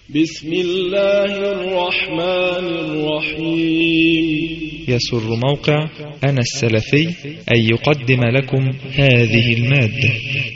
بسم الله الرحمن الرحيم. يسر موقع أنا السلفي أن يقدم لكم هذه المادة.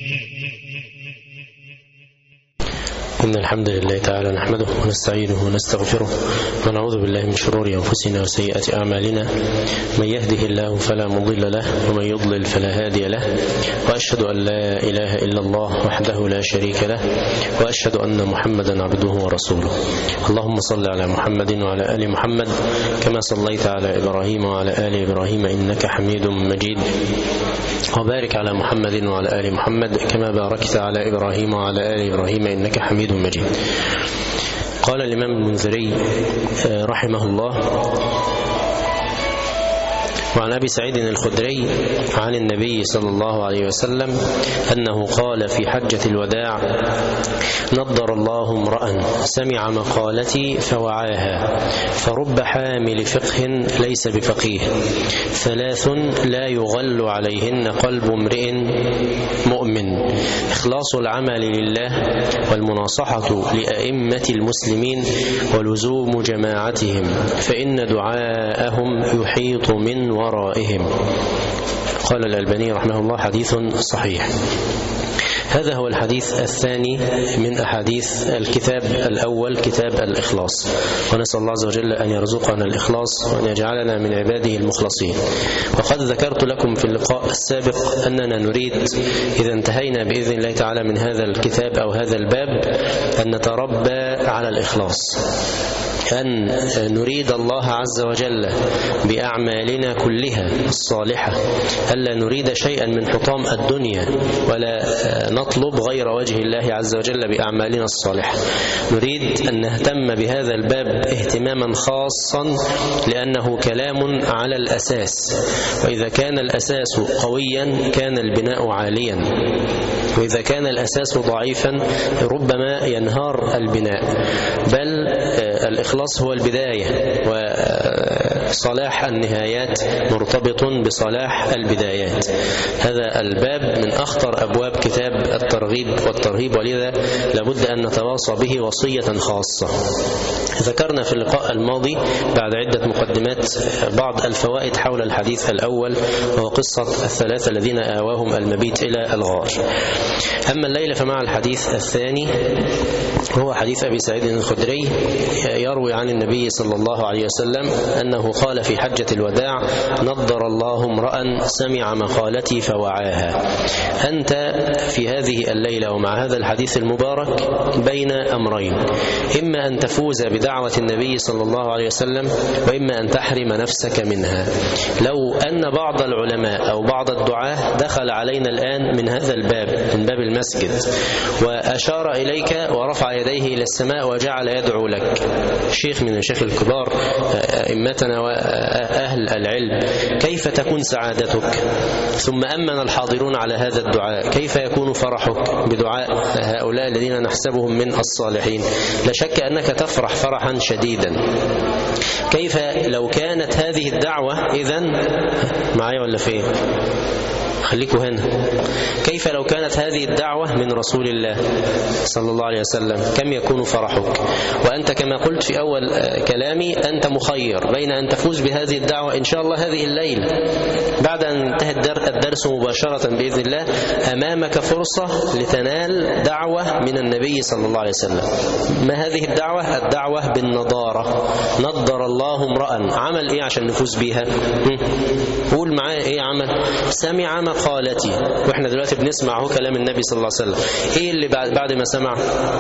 إن الحمد لله تعالى نحمده ونستعينه ونستغفره ونعوذ بالله من شرور أنفسنا وسيئات أعمالنا. من يهده الله فلا مضل له ومن يضلل فلا هادي له، وأشهد أن لا إله إلا الله وحده لا شريك له، وأشهد أن محمدا عبده ورسوله. اللهم صل على محمد وعلى آل محمد كما صليت على إبراهيم وعلى آل إبراهيم إنك حميد مجيد، وبارك على محمد وعلى آل محمد كما باركت على إبراهيم وعلى آل إبراهيم إنك حميد مجيد. قال الإمام المنذري رحمه الله: وعن أبي سعيد الخدري عن النبي صلى الله عليه وسلم أنه قال في حجة الوداع: نضر الله امرأ سمع مقالتي فوعاها، فرب حامل فقه ليس بفقيه، ثلاث لا يغل عليهن قلب امرئ مؤمن: إخلاص العمل لله، والمناصحة لأئمة المسلمين، ولزوم جماعتهم، فإن دعاءهم يحيط من ورائهم. قال الألباني رحمه الله: حديث صحيح. هذا هو الحديث الثاني من أحاديث الكتاب الأول، كتاب الإخلاص، ونسأل الله عز وجل أن يرزقنا الإخلاص وأن يجعلنا من عباده المخلصين. وقد ذكرت لكم في اللقاء السابق أننا نريد إذا انتهينا بإذن الله تعالى من هذا الكتاب أو هذا الباب أن نتربى على الإخلاص، أن نريد الله عز وجل بأعمالنا كلها الصالحة، ألا نريد شيئا من حطام الدنيا، ولا نطلب غير وجه الله عز وجل بأعمالنا الصالحة. نريد أن نهتم بهذا الباب اهتماما خاصا، لأنه كلام على الأساس، وإذا كان الأساس قويا كان البناء عاليا، وإذا كان الأساس ضعيفا ربما ينهار البناء. بل الإخلاص هو البداية، وصلاح النهايات مرتبط بصلاح البدايات. هذا الباب من أخطر أبواب كتاب الترغيب والترهيب، ولذا لابد أن نتواصى به وصية خاصة. ذكرنا في اللقاء الماضي بعد عدة مقدمات بعض الفوائد حول الحديث الأول، وهو قصة الثلاثة الذين آواهم المبيت إلى الغار. أما الليلة فمع الحديث الثاني، هو حديث أبي سعيد الخدري يروي عن النبي صلى الله عليه وسلم أنه قال في حجة الوداع: نضر الله امرأ سمع مقالتي فوعاها. أنت في هذه الليلة ومع هذا الحديث المبارك بين أمرين: إما أن تفوز بدعوة النبي صلى الله عليه وسلم، وإما أن تحرم نفسك منها. لو أن بعض العلماء أو بعض الدعاة دخل علينا الآن من هذا الباب، من باب المسجد، وأشار إليك ورفع يديه إلى السماء وجعل يدعو لك، شيخ من الشيخ الكبار أئمتنا وأهل العلم، كيف تكون سعادتك؟ ثم أمن الحاضرون على هذا الدعاء، كيف يكون فرحك بدعاء هؤلاء الذين نحسبهم من الصالحين؟ لا شك أنك تفرح فرحا شديدا. كيف لو كانت هذه الدعوة إذن معي ولا فين؟ خليكوا هنا. كيف لو كانت هذه الدعوة من رسول الله صلى الله عليه وسلم؟ كم يكون فرحك؟ وأنت كما قلت في أول كلامي أنت مخير بين أن تفوز بهذه الدعوة إن شاء الله هذه الليلة، بعد أن انتهى الدرس مباشرة بإذن الله أمامك فرصة لتنال دعوة من النبي صلى الله عليه وسلم. ما هذه الدعوة؟ الدعوة بالنضارة. نضر الله امرأ، عمل إيه عشان نفوز بيها؟ قول معايا إيه عمل؟ سمع مقالتي، وإحنا دلوقتي بنسمع هو كلام النبي صلى الله عليه وسلم. إيه اللي بعد ما سمع؟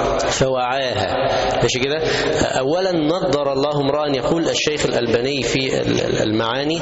فوعاها. ماشي كده؟ أولا نضر الله امرأ، يقول الشيخ الألباني في المعاني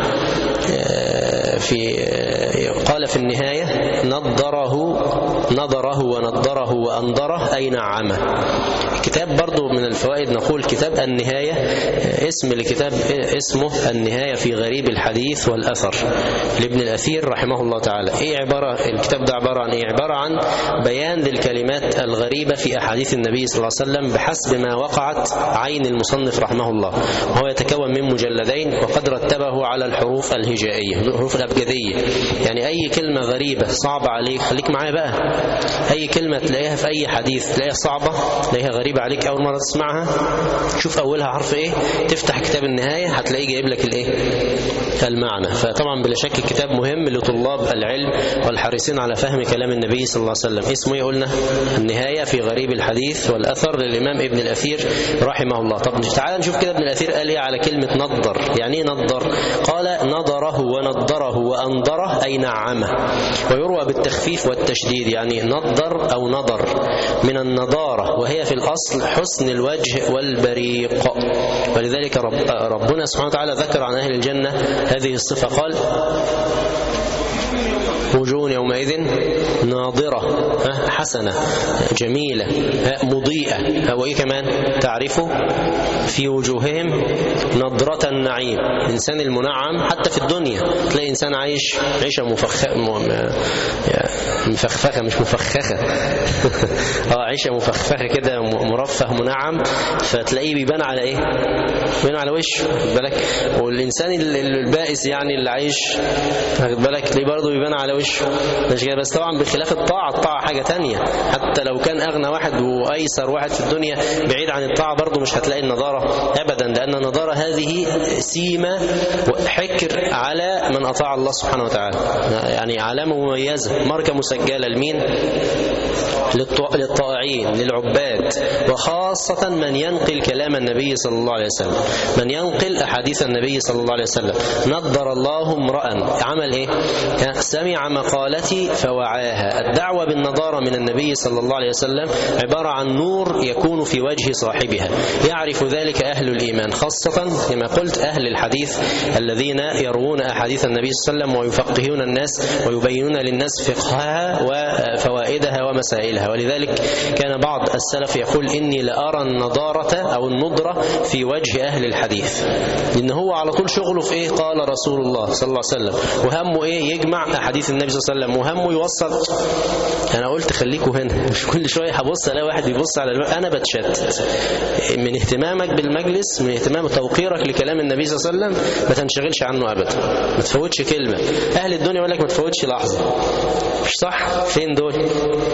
قال في النهاية: نضره ونضره وأنضره أي نعمه. كتاب برضو من الفوائد نقول كتاب النهاية، اسم لكتاب اسمه النهاية في غريب الحديث والأثر لابن الأثير رحمه الله تعالى. ايه الكتاب ده عبارة عن ايه؟ عبارة عن بيان للكلمات الغريبة في أحاديث النبي صلى الله عليه وسلم بحسب ما وقعت عين المصنف رحمه الله، وهو يتكون من مجلدين، وقد رتبه على الحروف الهجائية، الحروف الأبجدية. يعني أي كلمة غريبة صعبة عليك، خليك معايا بقى، أي كلمة تلاقيها في أي حديث تلاقيها صعبة، تلاقيها غريبة عليك أول مرة تسمعها شوف أولها حرف إيه، تفتح كتاب النهاية هتلاقيه جايب لك الإيه المعنى. فطبعا بلا شك الكتاب مهم لطلاب العلم والحريصين على فهم كلام النبي صلى الله عليه وسلم. اسمه ايه قلنا؟ النهاية في غريب الحديث والأثر للإمام ابن الأثير رحمه الله. طب تعال نشوف كده ابن الأثير قال ايه على كلمة نضر. يعني ايه نضر؟ قال نضره ونضره وأنضره أي نعمه، ويروى بالتخفيف والتشديد، يعني نضر أو نضر من النضارة، وهي في الأصل حسن الوجه والبريق. ولذلك ربنا سبحانه وتعالى ذكر عن أهل الجنة هذه الصفة، قال وجوه يومئذ ناظرة حسنة جميلة مضيئة. وإيه كمان؟ تعرف في وجوههم نضرة النعيم. الإنسان المنعم حتى في الدنيا تلاقي إنسان عايش عيشة مفخفخة مش مفخخة عيشة مفخفخة كده، مرفه منعم، فتلاقيه بيبان على إيه؟ بيبان على وشه بالك. والإنسان البائس يعني اللي عايش بالك تلاقيه برضه بيبان على وشه. بس طبعا بخلاف الطاعة حاجة تانية. حتى لو كان أغنى واحد وأيسر واحد في الدنيا بعيد عن الطاعة برضه مش هتلاقي النضارة أبدا، لأن النضارة هذه سيمة حكر على من أطاع الله سبحانه وتعالى، يعني علامة مميزة، ماركة مسجلة لمين؟ للطائعين للعباد، وخاصة من ينقل كلام النبي صلى الله عليه وسلم، من ينقل أحاديث النبي صلى الله عليه وسلم. نضر الله امرأ عمل إيه؟ سمع مقالتي فوعاها. الدعوة بالنضارة من النبي صلى الله عليه وسلم عبارة عن نور يكون في وجه صاحبها، يعرف ذلك أهل الإيمان، خاصة كما قلت أهل الحديث الذين يروون أحاديث النبي صلى الله عليه وسلم ويفقهون الناس ويبينون للناس فقهها وفوائدها ومسائلها. ولذلك كان بعض السلف يقول إني لأرى النضارة أو النضرة في وجه أهل الحديث، لأن هو على طول شغله في إيه؟ قال رسول الله صلى الله عليه وسلم، وهمه إيه؟ يجمع أحاديث النبي صلى الله عليه وسلم، وهمه يوصل. أنا قلت خليكوا هنا، مش كل شوية هبص ألاقي واحد بيبص على أنا بتشتت من اهتمامك بالمجلس، من اهتمام توقيرك لكلام النبي صلى الله عليه وسلم، ما تنشغلش عنه أبدا، ما تفوتش كلمة. أهل الدنيا يقول لك ما تفوتش لحظة، مش صح؟ فين دول؟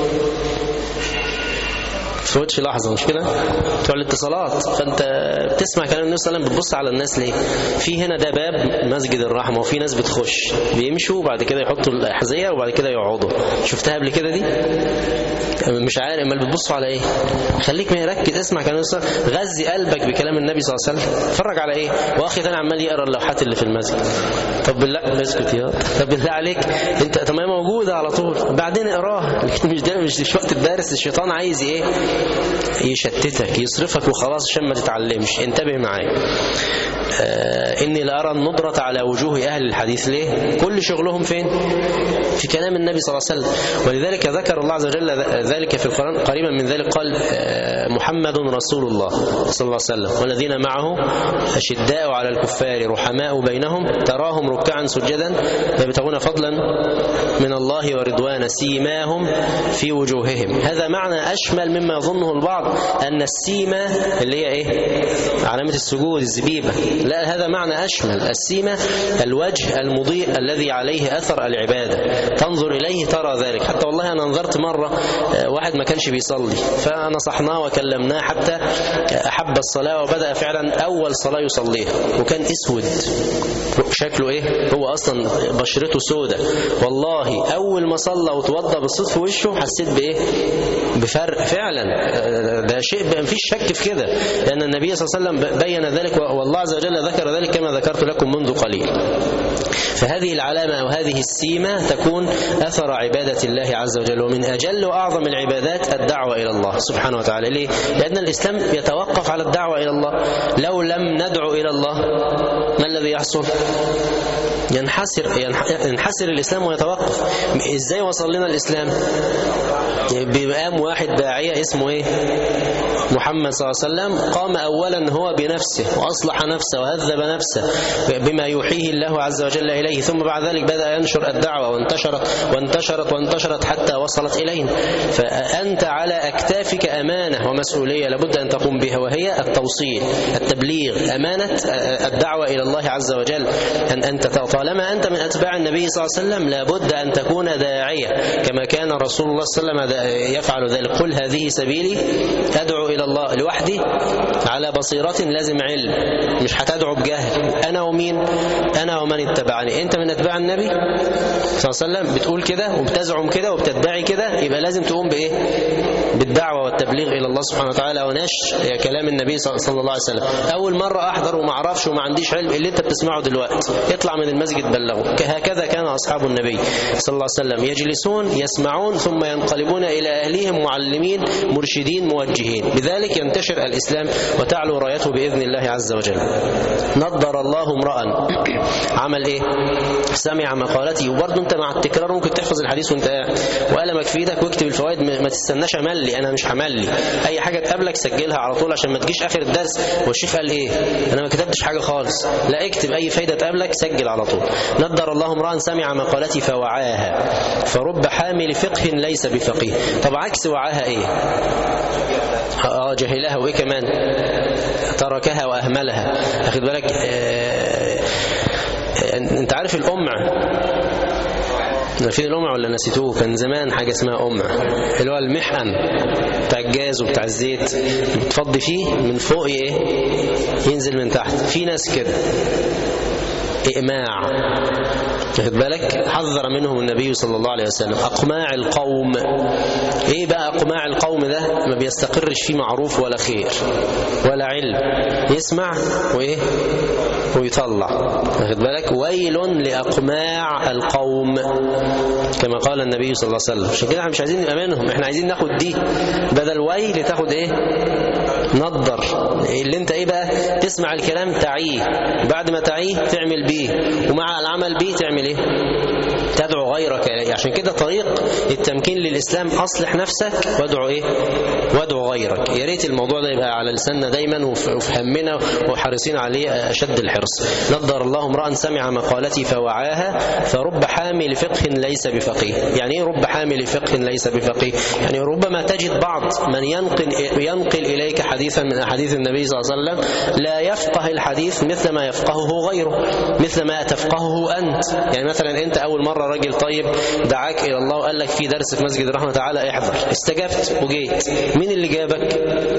تفوتش لحظة، مش كده؟ بتوع الاتصالات. فأنت بتسمع كلام النبي صلى الله عليه وسلم بتبص على الناس ليه؟ في هنا ده باب مسجد الرحمة، وفي ناس بتخش بيمشوا وبعد كده يحطوا الأحذية وبعد كده يقعدوا. شفتها قبل كده دي؟ مش عارف امال بتبصوا على ايه؟ خليك مركز، اسمع كلام النبي صلى الله عليه وسلم، غذي قلبك بكلام النبي صلى الله عليه وسلم. اتفرج على ايه؟ واخي ثاني عمال يقرا اللوحات اللي في المسجد. طب بالله اسكت يا طب بالله عليك انت طب ما هي موجوده على طول، بعدين اقراها. مش وقت الدرس. الشيطان عايز ايه؟ يشتتك، يصرفك وخلاص عشان ما تتعلمش. انتبه معايا. إني لأرى النضرة على وجوه أهل الحديث. ليه؟ كل شغلهم فين؟ في كلام النبي صلى الله عليه وسلم. ولذلك ذكر الله عز وجل ذلك في القرآن. قريبا من ذلك قال محمد رسول الله صلى الله عليه وسلم والذين معه أشداء على الكفار رحماء بينهم تراهم ركعا سجدا يبتغون فضلا من الله ورضوانا سيماهم في وجوههم. هذا معنى أشمل مما يظنه البعض أن السيمة اللي هي إيه؟ علامة السجود الزبيبة. لا، هذا معنى أشمل. السيمة الوجه المضيء الذي عليه أثر العبادة، تنظر إليه ترى ذلك. حتى والله أنا نظرت مرة واحد ما كانش بيصلي، فنصحناه وكلمناه حتى أحب الصلاة وبدأ فعلا أول صلاة يصليها، وكان أسود شكله إيه؟ هو أصلا بشرته سودة. والله أول ما صلى وتوضى بالصوت في وشه حسيت بإيه؟ بفرق فعلا. ده شيء ما فيش شك في كده، لأن النبي صلى الله عليه وسلم بين ذلك، والله عز وجل ذكر ذلك كما ذكرت لكم منذ قليل. فهذه العلامة وهذه السيمة تكون أثر عبادة الله عز وجل. ومن أجل وأعظم العبادات الدعوة إلى الله سبحانه وتعالى. ليه؟ لأن الإسلام يتوقف على الدعوة إلى الله. لو لم ندعو إلى الله ما الذي يحصل؟ ينحسر الإسلام ويتوقف. إزاي وصل لنا الإسلام؟ بقام واحد داعية اسمه إيه؟ محمد صلى الله عليه وسلم، قام أولا هو بنفسه وأصلح نفسه وهذب نفسه بما يوحيه الله عز وجل إليه، ثم بعد ذلك بدأ ينشر الدعوة وانتشرت حتى وصلت إلينا. فأنت على أكتافك أمانة ومسؤولية لابد أن تقوم بها، وهي التوصيل، التبليغ، أمانة الدعوة إلى الله عز وجل. أن أنت طالما أنت من أتباع النبي صلى الله عليه وسلم لابد أن تكون داعية كما كان رسول الله صلى الله عليه وسلم يفعل ذلك. قل هذه سبيلي أدعو إلى الله لوحدي على بصيرة، لازم علم، مش هتدعو بجهل. أنا ومين؟ أنا ومن اتبعني. أنت من أتباع النبي صلى الله عليه وسلم بتقول كده وبتزعم كده وبتدعي كده، يبقى لازم تقوم بإيه؟ بالدعوة والتبليغ إلى الله سبحانه وتعالى ونشر كلام النبي صلى الله عليه وسلم. أول مرة أحضر وما أعرفش وما عنديش علم، اللي أنت بتسمعه دلوقتي يطلع من المسجد بلغه. هكذا كان أصحاب النبي صلى الله عليه وسلم، يجلسون يسمعون ثم ينقلبون إلى أهليهم معلمين مرشدين موجهين. بذلك ينتشر الإسلام وتعلو رايته بإذن الله عز وجل. نضر الله امرأ عمل إيه؟ سمع مقالتي. وبرضه أنت مع التكرار ممكن تحفظ الحديث وأنت قاعد وقلمك في إيدك واكتب الفوائد، ما تستناش أملي، أنا مش هملي. أي حاجة تقابلك سجلها على طول عشان ما تجيش آخر الدرس والشيخ قال إيه أنا ما كتبتش حاجة خالص. لا، اكتب أي فايدة تقابلك سجل على طول. نضر الله امرأ سمع مقالتي فوعاها فرب حامل فقه ليس بفقيه. طب عكس وعاها إيه؟ جهلها. وإيه كمان؟ تركها وأهملها. أخذ بالك؟ أنت عارف الأمع؟ في الأمع ولا نسيتوه؟ كان زمان حاجة اسمها أمع، اللي هو المحقن بتاع الجاز وبتاع الزيت، بتفضي فيه من فوق إيه؟ ينزل من تحت. في ناس كده إقماع، واخد بالك؟ حذر منهم النبي صلى الله عليه وسلم. أقماع القوم. إيه بقى أقماع القوم ده؟ ما بيستقرش فيه معروف ولا خير ولا علم، يسمع وإيه ويطلع، واخد بالك؟ ويل لأقماع القوم كما قال النبي صلى الله عليه وسلم. عشان كده احنا مش عايزين نبقى منهم، احنا عايزين ناخد دي بدل ويل تاخد ايه؟ نضر. اللي انت ايه بقى؟ تسمع الكلام تعيه، بعد ما تعيه تعمل بيه، ومع العمل بيه تعمل ايه؟ تدعو غيرك. عشان كده طريق التمكين للإسلام أصلح نفسك وادعو ايه؟ وادعو غيرك. يا ريت الموضوع ده يبقى على لساننا دايما وفي همنا وحريصين عليه أشد الحرص. نضر الله امرأ سمع مقالتي فوعاها فرب حامل فقه ليس بفقيه. يعني ايه رب حامل فقه ليس بفقيه؟ يعني ربما تجد بعض من ينقل إليك حديثا من أحاديث النبي صلى الله عليه وسلم لا يفقه الحديث مثل ما يفقهه غيره، مثل ما تفقهه أنت. يعني مثلا أنت أول مرة راجل طيب دعاك إلى الله وقال لك في درس في مسجد الرحمة تعالى احضر، استجبت وجيت. مين اللي جابك؟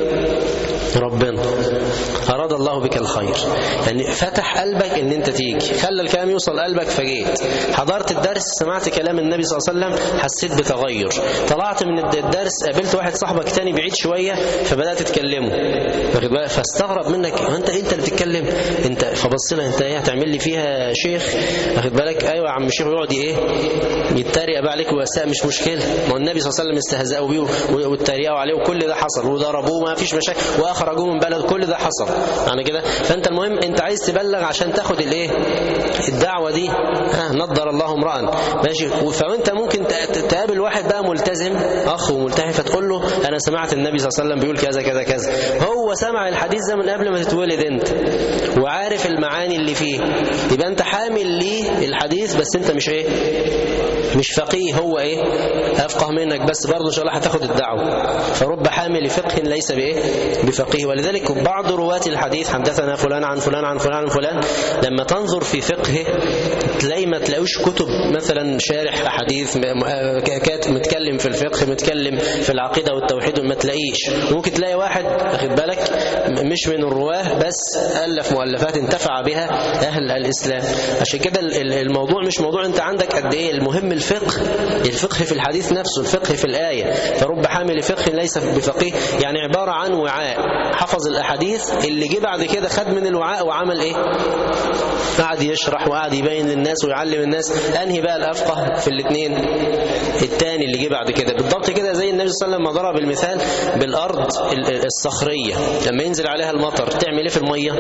ربنا. أراد الله بك الخير، يعني فتح قلبك ان انت تيجي، خلى الكلام يوصل قلبك فجيت، حضرت الدرس، سمعت كلام النبي صلى الله عليه وسلم، حسيت بتغير، طلعت من الدرس قابلت واحد صاحبك تاني بعيد شوية فبدأت تتكلمه، فاستغرب منك انت اللي بتتكلم انت، فبص له انت ايه هتعمل لي فيها شيخ؟ واخد بالك؟ ايوه يا عم الشيخ. يقعد ايه يتريق بقى عليك ويساء، مش مشكله، ما هو النبي صلى الله عليه وسلم استهزأوا بيه واتريقوا عليه وكل ده حصل، وضربوه ما فيش مشاكل واخرجوه من بلد، كل ده حصل يعني كده. فانت المهم انت عايز تبلغ عشان تاخد الايه الدعوه دي. نضر الله امرأ ماشي. فانت ممكن تقابل واحد بقى ملتزم اخ وملتحي فتقول له انا سمعت النبي صلى الله عليه وسلم بيقول كذا كذا كذا. هو سمع الحديث ده من قبل ما تتولد انت وعارف المعاني اللي فيه، يبقى انت حامل ليه الحديث بس انت مش ايه مش فقيه. هو ايه افقه منك بس برضه ان شاء الله هتاخد الدعوه. فرب حامل فقه ليس بايه بفقيه. ولذلك بعض رواة الحديث حدثنا فلان عن فلان عن فلان عن فلان، لما تنظر في فقهه تلاقي ما تلاقوش كتب مثلا شارح احاديث متكلم في الفقه متكلم في العقيده والتوحيد، ما تلاقيش. ممكن تلاقي واحد واخد بالك مش من الرواه بس الف مؤلفات انتفع بها اهل الاسلام. عشان كده الموضوع مش موضوع انت عندك قد ايه، المهم الفقه في الحديث نفسه، الفقه في الآية. فرب حامل فقه ليس بفقيه، يعني عبارة عن وعاء حفظ الأحاديث، اللي جه بعد كده خد من الوعاء وعمل ايه؟ قعد يشرح وقعد يبين للناس ويعلم الناس. انهي بقى الأفقه في الاثنين؟ الثاني اللي جه بعد كده بالضبط كده. زي النبي صلى الله عليه وسلم ما ضرب المثال بالأرض الصخرية، لما ينزل عليها المطر تعمل ايه في المية؟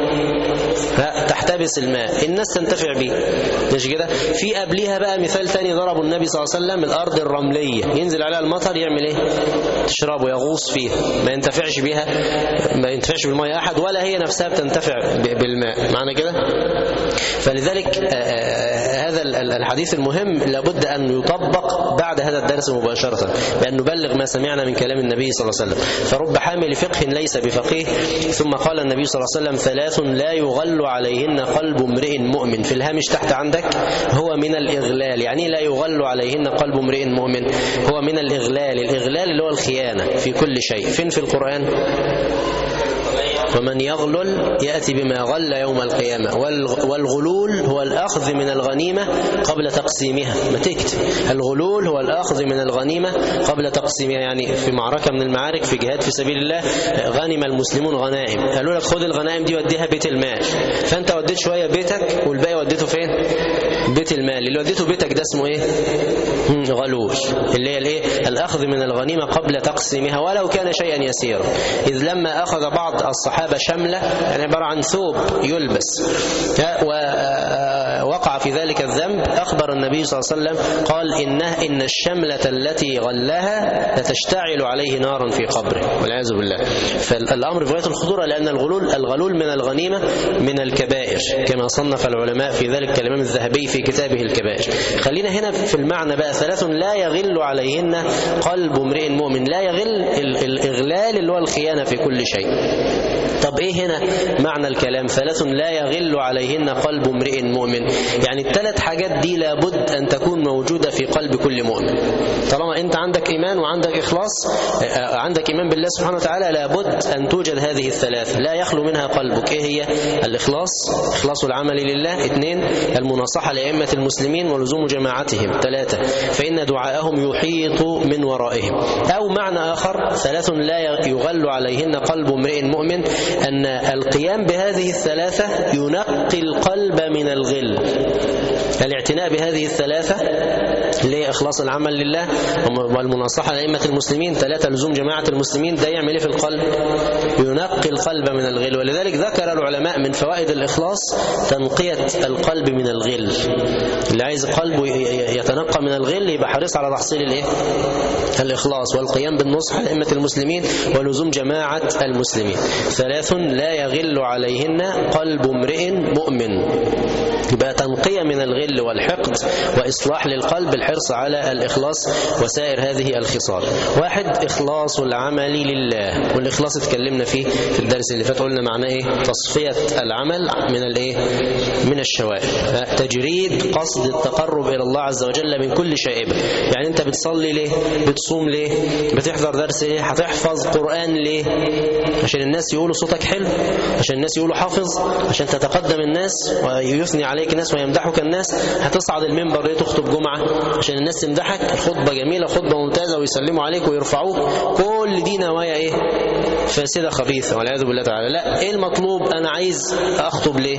تحتبس الماء، الناس تنتفع بيه، مش كده؟ في قبليها بقى مثال ثاني ضربه النبي صلى الله عليه وسلم، الأرض الرملية ينزل عليها المطر يعمل ايه؟ تشربه، يغوص فيها، ما ينتفعش بيها، ما ينتفعش بالمية أحد ولا هي نفسها بتنتفع بالماء، معنى كده؟ فلذلك هذا الحديث المهم لابد أن يطبق بعد هذا الدرس مباشرة، بأن نبلغ ما سمعنا من كلام النبي صلى الله عليه وسلم. فرب حامل فقه ليس بفقيه. ثم قال النبي صلى الله عليه وسلم: 3 لا يغل عليهن قلب امرئ مؤمن. في الهامش تحت عندك هو من الإغلال. يعني لا يغل عليهن قلب امرئ مؤمن؟ هو من الإغلال. الإغلال اللي هو الخيانة في كل شيء. فين في القرآن؟ ومن يغلل يأتي بما غل يوم القيامة. والغلول هو الأخذ من الغنيمة قبل تقسيمها. ما تكتب الغلول هو الأخذ من الغنيمة قبل تقسيمها. يعني في معركة من المعارك في جهاد في سبيل الله غنم المسلمون غنائم، قالوا لك خذ الغنائم دي وديها بيت المال، فأنت وديت شوية بيتك والباقي وديته فين؟ بيت المال. اللي وديته بيتك ده اسمه ايه؟ غلول، اللي هي الايه؟ الأخذ من الغنيمة قبل تقسيمها ولو كان شيئا يسيرا. إذ لما أخذ بعض الصحابة شملة، يعني عبارة عن ثوب يلبس، ووقع في ذلك الذنب، أخبر النبي صلى الله عليه وسلم قال: إن الشملة التي غلها لتشتعل عليه نارا في قبره، والعياذ بالله. فالأمر في غاية الخطورة، لأن الغلول من الغنيمة من الكبائر، كما صنف العلماء في ذلك كالإمام الذهبي في كتابه الكبائر. خلينا هنا في المعنى بقى. 3 لا يغل عليهن قلب امرئ مؤمن. لا يغل الإغلال اللي هو الخيانة في كل شيء. طب ايه هنا معنى الكلام؟ 3 لا يغل عليهن قلب امرئ مؤمن. يعني ال3 حاجات دي لابد ان تكون موجودة في قلب كل مؤمن. طالما انت عندك ايمان وعندك اخلاص، عندك ايمان بالله سبحانه وتعالى، لابد ان توجد هذه ال3 لا يخلو منها قلبك. ايه هي؟ الاخلاص، اخلاص العمل لله. 2 المناصحة لأئمة المسلمين ولزوم جماعتهم. 3 فإن دعاءهم يحيط من ورائهم. او معنى اخر: 3 لا يغل عليهن قلب امرئ مؤمن، أن القيام بهذه ال3 ينقي القلب من الغل. الاعتناء بهذه ال3 لإخلاص العمل لله والمناصحة لأئمة المسلمين، 3 لزوم جماعة المسلمين، ده يعمل ايه في القلب؟ ينقي القلب من الغل. ولذلك ذكر العلماء من فوائد الإخلاص تنقية القلب من الغل. اللي عايز قلبه يتنقى من الغل يبقى حريص على تحصيل الايه؟ الإخلاص والقيام بالنصح لأئمة المسلمين ولزوم جماعة المسلمين. 3 لا يغل عليهن قلب امرئ مؤمن. يبقى تنقية من الغل والحقد وإصلاح للقلب، الحرص على الإخلاص وسائر هذه الخصال. 1 إخلاص العمل لله. والإخلاص اتكلمنا فيه في الدرس اللي فات، قلنا معناه ايه؟ تصفية العمل من الايه؟ من الشوائب. تجريد قصد التقرب إلى الله عز وجل من كل شائبة. يعني انت بتصلي ليه؟ بتصوم ليه؟ بتحضر درس ليه؟ هتحفظ قرآن ليه؟ عشان الناس يقولوا صوتك حلو، عشان الناس يقولوا حافظ، عشان تتقدم الناس ويثني عليك الناس ويمدحك الناس. هتصعد المنبر ليه؟ تخطب جمعة عشان الناس تمدحك، الخطبة جميلة، خطبة ممتازة، ويسلموا عليك ويرفعوك. كل دي نوايا ايه؟ فاسدة خبيثة والعياذ بالله تعالى. لا، ايه المطلوب؟ انا عايز اخطب ليه؟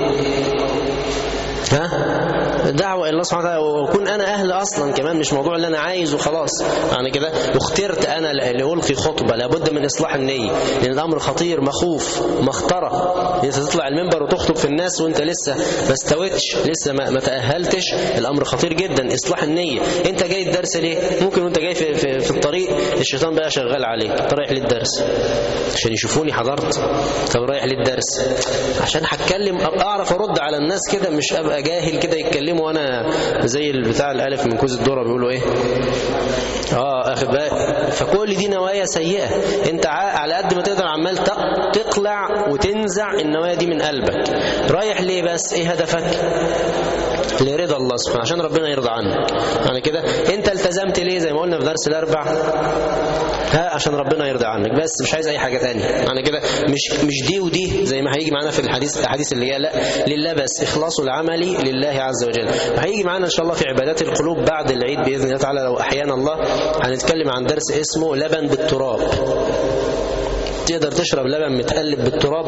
دعوة إلى الله سبحانه وتعالى، وكون أنا أهل أصلا كمان، مش موضوع اللي أنا عايز وخلاص. يعني كده واخترت أنا لألقي خطبة، لابد من إصلاح النية، لأن الأمر خطير مخوف مخطرة. أنت تطلع المنبر وتخطب في الناس وأنت لسه ما استويتش، لسه ما تأهلتش، الأمر خطير جدا. إصلاح النية. أنت جاي الدرس ليه؟ ممكن وأنت جاي في الطريق الشيطان بقى شغال عليك، أنت رايح للدرس عشان يشوفوني حضرت، طب رايح للدرس عشان هتكلم أعرف أرد على الناس كده، مش أبقى جاهل كده يتكلموا وانا زي البتاع الالف من كوز الذره بيقولوا ايه؟ اخد بالك. فكل دي نوايا سيئه. انت على قد ما تقدر عمال تقلع وتنزع النوايا دي من قلبك. رايح ليه بس؟ ايه هدفك؟ لرضا الله سبحانه، عشان ربنا يرضى عنك. يعني كده انت التزمت ليه؟ زي ما قلنا في درس الاربع، عشان ربنا يرضى عنك بس، مش عايز اي حاجه ثانيه. يعني كده مش دي ودي زي ما هيجي معانا في الحديث اللي هي لا لله بس، اخلاص العمل لله عز وجل. وهيجي معانا ان شاء الله في عبادات القلوب بعد العيد باذن الله تعالى لو احيانا الله، هنتكلم عن درس اسمه لبن بالتراب. تقدر تشرب لبن متقلب بالتراب؟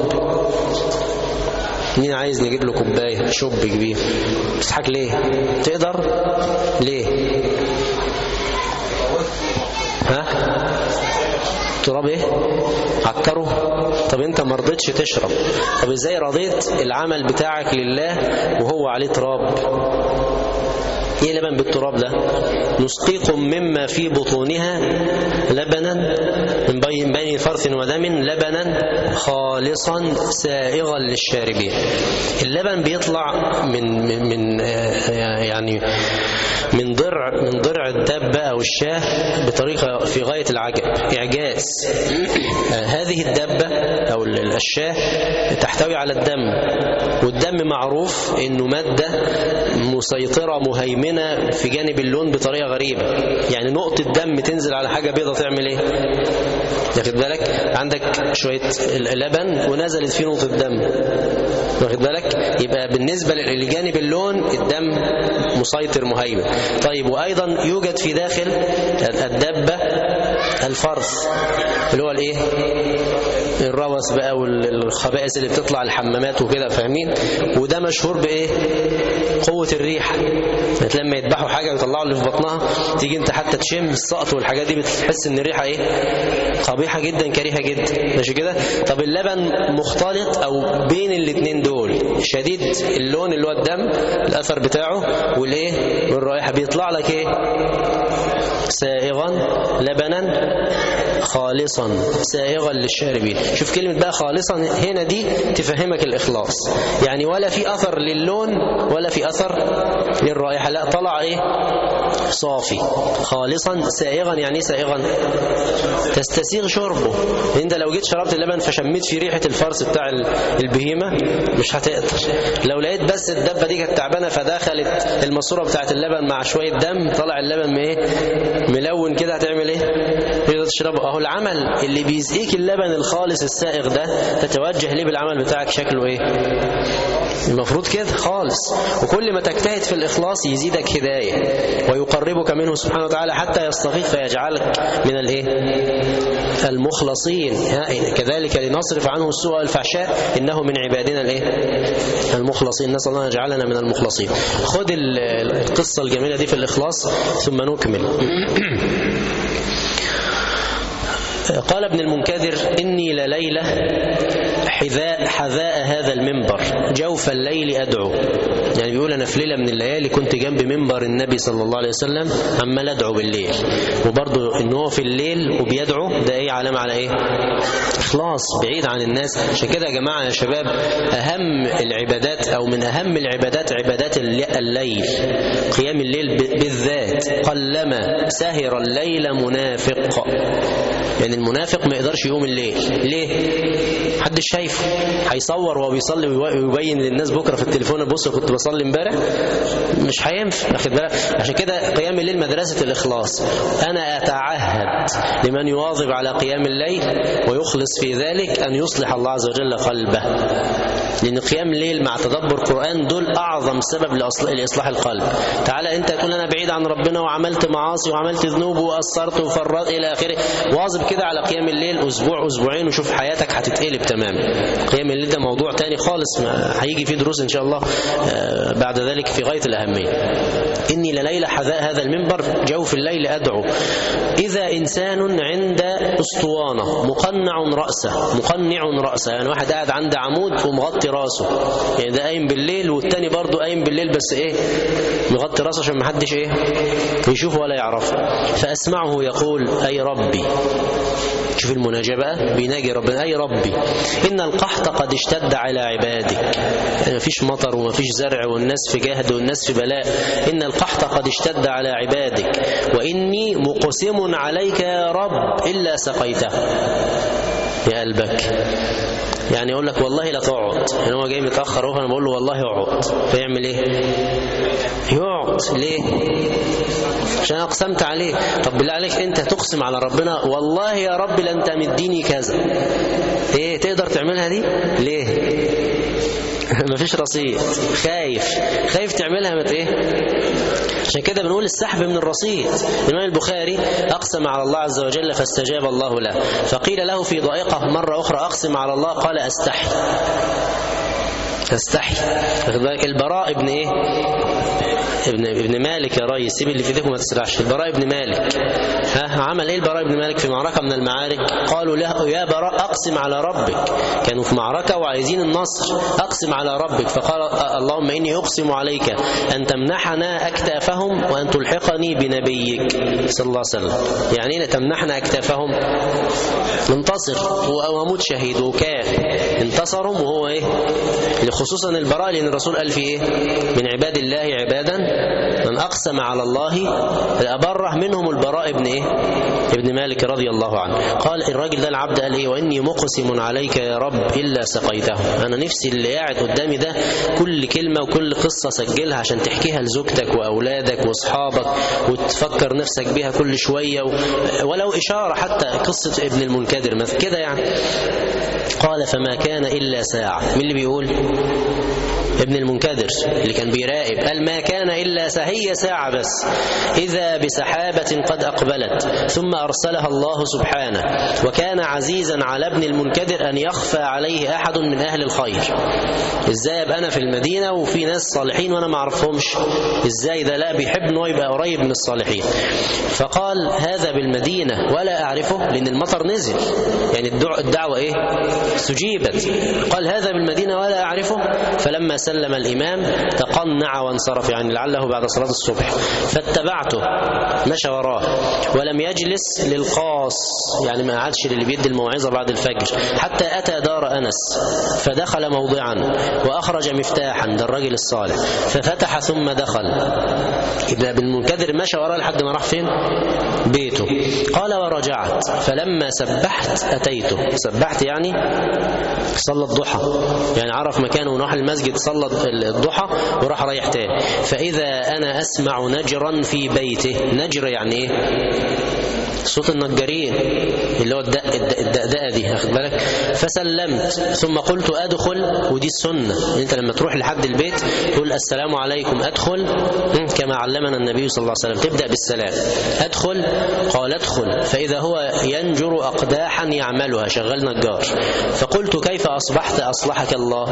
مين عايز نجيب له كوبايه شوب كبير؟ بتضحك ليه؟ تقدر؟ ليه؟ تراب ايه؟ عكره؟ طب انت ما رضيتش تشرب، طب ازاي رضيت العمل بتاعك لله وهو عليه تراب؟ ايه لبن بالتراب ده؟ نسقيكم مما في بطونها لبنا من بين فرث ودم لبنا خالصا سائغا للشاربين. اللبن بيطلع من يعني من ضرع الدابة أو الشاه بطريقة في غاية العجب، إعجاز. هذه الدابة أو الشاه تحتوي على الدم، والدم معروف إنه مادة مسيطرة مهيمنة في جانب اللون بطريقة غريبة. يعني نقطة دم تنزل على حاجة بيضة تعمل إيه؟ واخد بالك؟ عندك شوية لبن ونزلت فيه نقطة دم، واخد بالك؟ يبقى بالنسبة لجانب اللون الدم مسيطر مهيمن. طيب وأيضا يوجد في داخل الدابة الفرث اللي هو الايه؟ الروث بقى والخبائث اللي بتطلع الحمامات وكده، فاهمين؟ وده مشهور بايه؟ قوة الريحة. لما يذبحوا حاجة ويطلعوا اللي في بطنها، تيجي انت حتى تشم السقط والحاجات دي بتحس ان الريحة ايه؟ قبيحة جدا كريهة جدا، ماشي كده؟ طب اللبن مختلط او بين الاثنين دول، شديد اللون اللي هو الدم الاثر بتاعه والايه؟ والرائحة، بيطلع لك ايه؟ سائغا لبنا خالصا سائغا للشاربين. شوف كلمة بقى خالصا هنا دي تفهمك الإخلاص، يعني ولا في أثر للون ولا في أثر للرائحة، لا طلع ايه؟ صافي. خالصا سائغا يعني سائغا تستسيغ شربه. انت لو جيت شربت اللبن فشميت في ريحة الفرس بتاع البهيمة مش هتقدر. لو لقيت بس الدبة دي كانت تعبانة فدخلت الماسورة بتاعت اللبن مع شوية دم، طلع اللبن ايه؟ ملون كده، هتعمل ايه؟ تقدر تشربه. اهو العمل اللي بيزقيك اللبن الخالص السائغ ده، تتوجه ليه بالعمل بتاعك؟ شكله ايه؟ المفروض كده خالص. وكل ما تجتهد في الإخلاص يزيدك هداية ويقربك منه سبحانه وتعالى حتى يستغيث فيجعلك من الايه؟ المخلصين. كذلك لنصرف عنه السوء والفحشاء إنه من عبادنا الايه؟ المخلصين. نسأل الله يجعلنا من المخلصين. خد القصة الجميلة دي في الإخلاص ثم نكمل. قال ابن المنكدر: إني لليلة حذاء هذا المنبر جوف الليل أدعو. يعني بيقول أنا في ليلة من الليالي كنت جنب منبر النبي صلى الله عليه وسلم عمال أدعو بالليل. وبرضه إن هو في الليل وبيدعو ده إيه؟ علامة على إيه؟ إخلاص، بعيد عن الناس. عشان كده يا جماعة يا شباب، أهم العبادات أو من أهم العبادات عبادات الليل، قيام الليل بالذات. قلما سهر الليل منافق، يعني المنافق ما يقدرش يقوم الليل. ليه؟ محدش شايفه، هيصور وهو بيصلي ويبين للناس بكره في التليفون بص كنت بصلي امبارح، مش هينفع. واخد بالك؟ عشان كده قيام الليل مدرسة الإخلاص. أنا أتعهد لمن يواظب على قيام الليل ويخلص في ذلك أن يصلح الله عز وجل قلبه، لأن قيام الليل مع تدبر قرآن دول أعظم سبب لإصلاح القلب. تعالى أنت تقول أنا بعيد عن ربنا وعملت معاصي وعملت ذنوب وقصرت وفرط إلى آخره، واظب كده على قيام الليل أسبوع أسبوعين وشوف حياتك هتتقلب تماما. قيام الليل ده موضوع تاني خالص، هيجي فيه دروس إن شاء الله بعد ذلك في غاية الأهمية. إني لليلة حذاء هذا المنبر جوف الليل أدعو إذا إنسان عند أسطوانة مقنع رأسه، يعني واحد قاعد عند عمود ومغطي راسه، يعني ده قايم بالليل والتاني برضه قايم بالليل بس ايه؟ مغطي راسه عشان محدش ايه؟ يشوفه ولا يعرفه. فأسمعه يقول: أي ربي. شوف المناجاة بقى، بيناجي ربنا: أي ربي إن القحط قد اشتد على عبادك. يعني مفيش مطر ومفيش زرع والناس في جهد والناس في بلاء. إن القحط قد اشتد على عبادك وإني مقسم عليك يا رب إلا سقيته. يا قلبك، يعني يقول لك والله لا تقعد، يعني هو جاي متأخر اهو، انا بقول له والله اقعد، فيعمل ايه؟ يقعد. ليه؟ عشان اقسمت عليه. طب بالله عليك انت تقسم على ربنا والله يا رب لن تمديني كذا، ايه تقدر تعملها دي؟ ليه؟ مفيش رصيد، خايف تعملها مت ايه؟ عشان كده بنقول السحب من الرصيد. الإمام البخاري أقسم على الله عز وجل فاستجاب الله له، فقيل له في ضائقة مرة أخرى: أقسم على الله، قال: أستحي. استحي. واخد بالك؟ البراء ابن ايه؟ ابن مالك يا ريس، سيب اللي في ايديك وما تسرعش. البراء ابن مالك عمل ايه البراء ابن مالك في معركة من المعارك؟ قالوا له يا براء أقسم على ربك. كانوا في معركة وعايزين النصر، أقسم على ربك. فقال اللهم إني أقسم عليك أن تمنحنا أكتافهم وأن تلحقني بنبيك صلى الله عليه وسلم. يعني إيه تمنحنا أكتافهم؟ انتصر وأموت شهيد. وكان انتصرهم وهو ايه؟ خصوصا البراء، لأن الرسول قال في ايه؟ من عباد الله عبادا من أقسم على الله أبره منهم البراء ابن ايه؟ ابن مالك رضي الله عنه. قال الراجل ده العبد قال ايه؟ وإني مقسم عليك يا رب إلا سقيته. أنا نفسي اللي قاعد قدامي ده كل كلمة وكل قصة سجلها عشان تحكيها لزوجتك وأولادك وأصحابك وتفكر نفسك بها كل شوية ولو إشارة حتى، قصة ابن المنكدر مثل كده يعني. قال فما كان إلا ساعة. مين اللي بيقول؟ ابن المنكدر اللي كان بيراقب. قال ما كان إلا هي ساعة بس، إذا بسحابة قد أقبلت ثم أرسلها الله سبحانه، وكان عزيزا على ابن المنكدر أن يخفى عليه أحد من أهل الخير. إزاي أبقى أنا في المدينة وفي ناس صالحين وأنا ما أعرفهمش؟ إزاي ده؟ لا بيحب أنه يبقى قريب من الصالحين. فقال هذا بالمدينة ولا أعرفه، لأن المطر نزل يعني الدعوة إيه؟ استجيبت. قال هذا بالمدينة ولا أعرفه. فلما سلم الإمام تقنع وانصرف، يعني لعله بعد صلاة الصبح. فاتبعته، مشى وراه ولم يجلس للقاص، يعني ما قعدش اللي بيدي الموعظة بعد الفجر، حتى أتى دار أنس فدخل موضعا وأخرج مفتاحا، ده الرجل الصالح، ففتح ثم دخل. ابن المنكدر مشى وراه لحد ما راح فين؟ بيته. قال ورجعت فلما سبحت أتيته. سبحت يعني صلى الضحى، يعني عرف مكانه ونروح المسجد صلى الضحى وراح رايح تاني. فإذا أنا أسمع نجرا في بيته. نجر يعني إيه؟ صوت النجارين اللي هو الدقدقة دي، واخد بالك؟ فسلمت ثم قلت أدخل. ودي السنة، أنت لما تروح لحد البيت تقول السلام عليكم، أدخل كما علمنا النبي صلى الله عليه وسلم، تبدأ بالسلام. أدخل. قال أدخل فإذا هو ينجر أقداحا يعملها، شغال نجار. فقلت كيف أصبحت أصلحك الله؟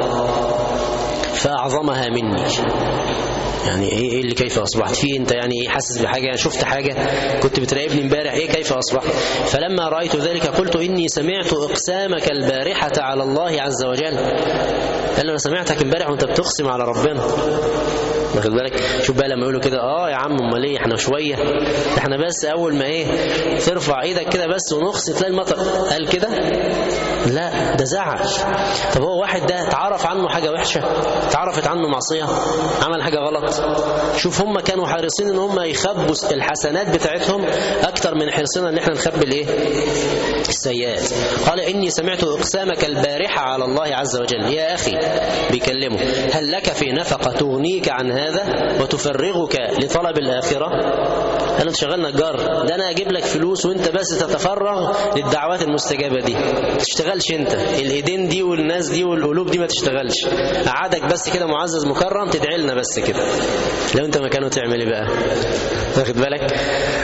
فأعظمها مني. يعني ايه اللي كيف اصبحت فيه انت؟ يعني ايه حاسس بحاجه؟ يعني شفت حاجه؟ كنت بتراقبني امبارح، ايه كيف اصبحت؟ فلما رايت ذلك قلت اني سمعت اقسامك البارحه على الله عز وجل. قال له انا سمعتك امبارح وانت بتقسم على ربنا، واخد بالك؟ شوف بقى لما يقولوا كده يا عم امال ايه احنا شويه، احنا بس اول ما ايه ترفع ايدك كده بس ونقص تلاقي المطر. قال كده؟ لا ده زعل. طب هو واحد ده اتعرف عنه حاجه وحشه، اتعرفت عنه معصيه، عمل حاجه غلط. شوف هم كانوا حريصين ان هم يخبوا الحسنات بتاعتهم اكتر من حرصنا ان احنا نخبي الايه؟ السيئات. قال اني سمعت اقسامك البارحه على الله عز وجل. يا اخي بيكلمه، هل لك في نفقه تغنيك عن هذا وتفرغك لطلب الاخره؟ انا شغال نجار، ده انا اجيب لك فلوس وانت بس تتفرغ للدعوات المستجابه دي. ما تشتغلش انت، الايدين دي والناس دي والقلوب دي ما تشتغلش، قعدك بس كده معزز مكرم تدعي لنا بس كده. لو انت مكانه تعمل ايه بقى؟ واخد بالك؟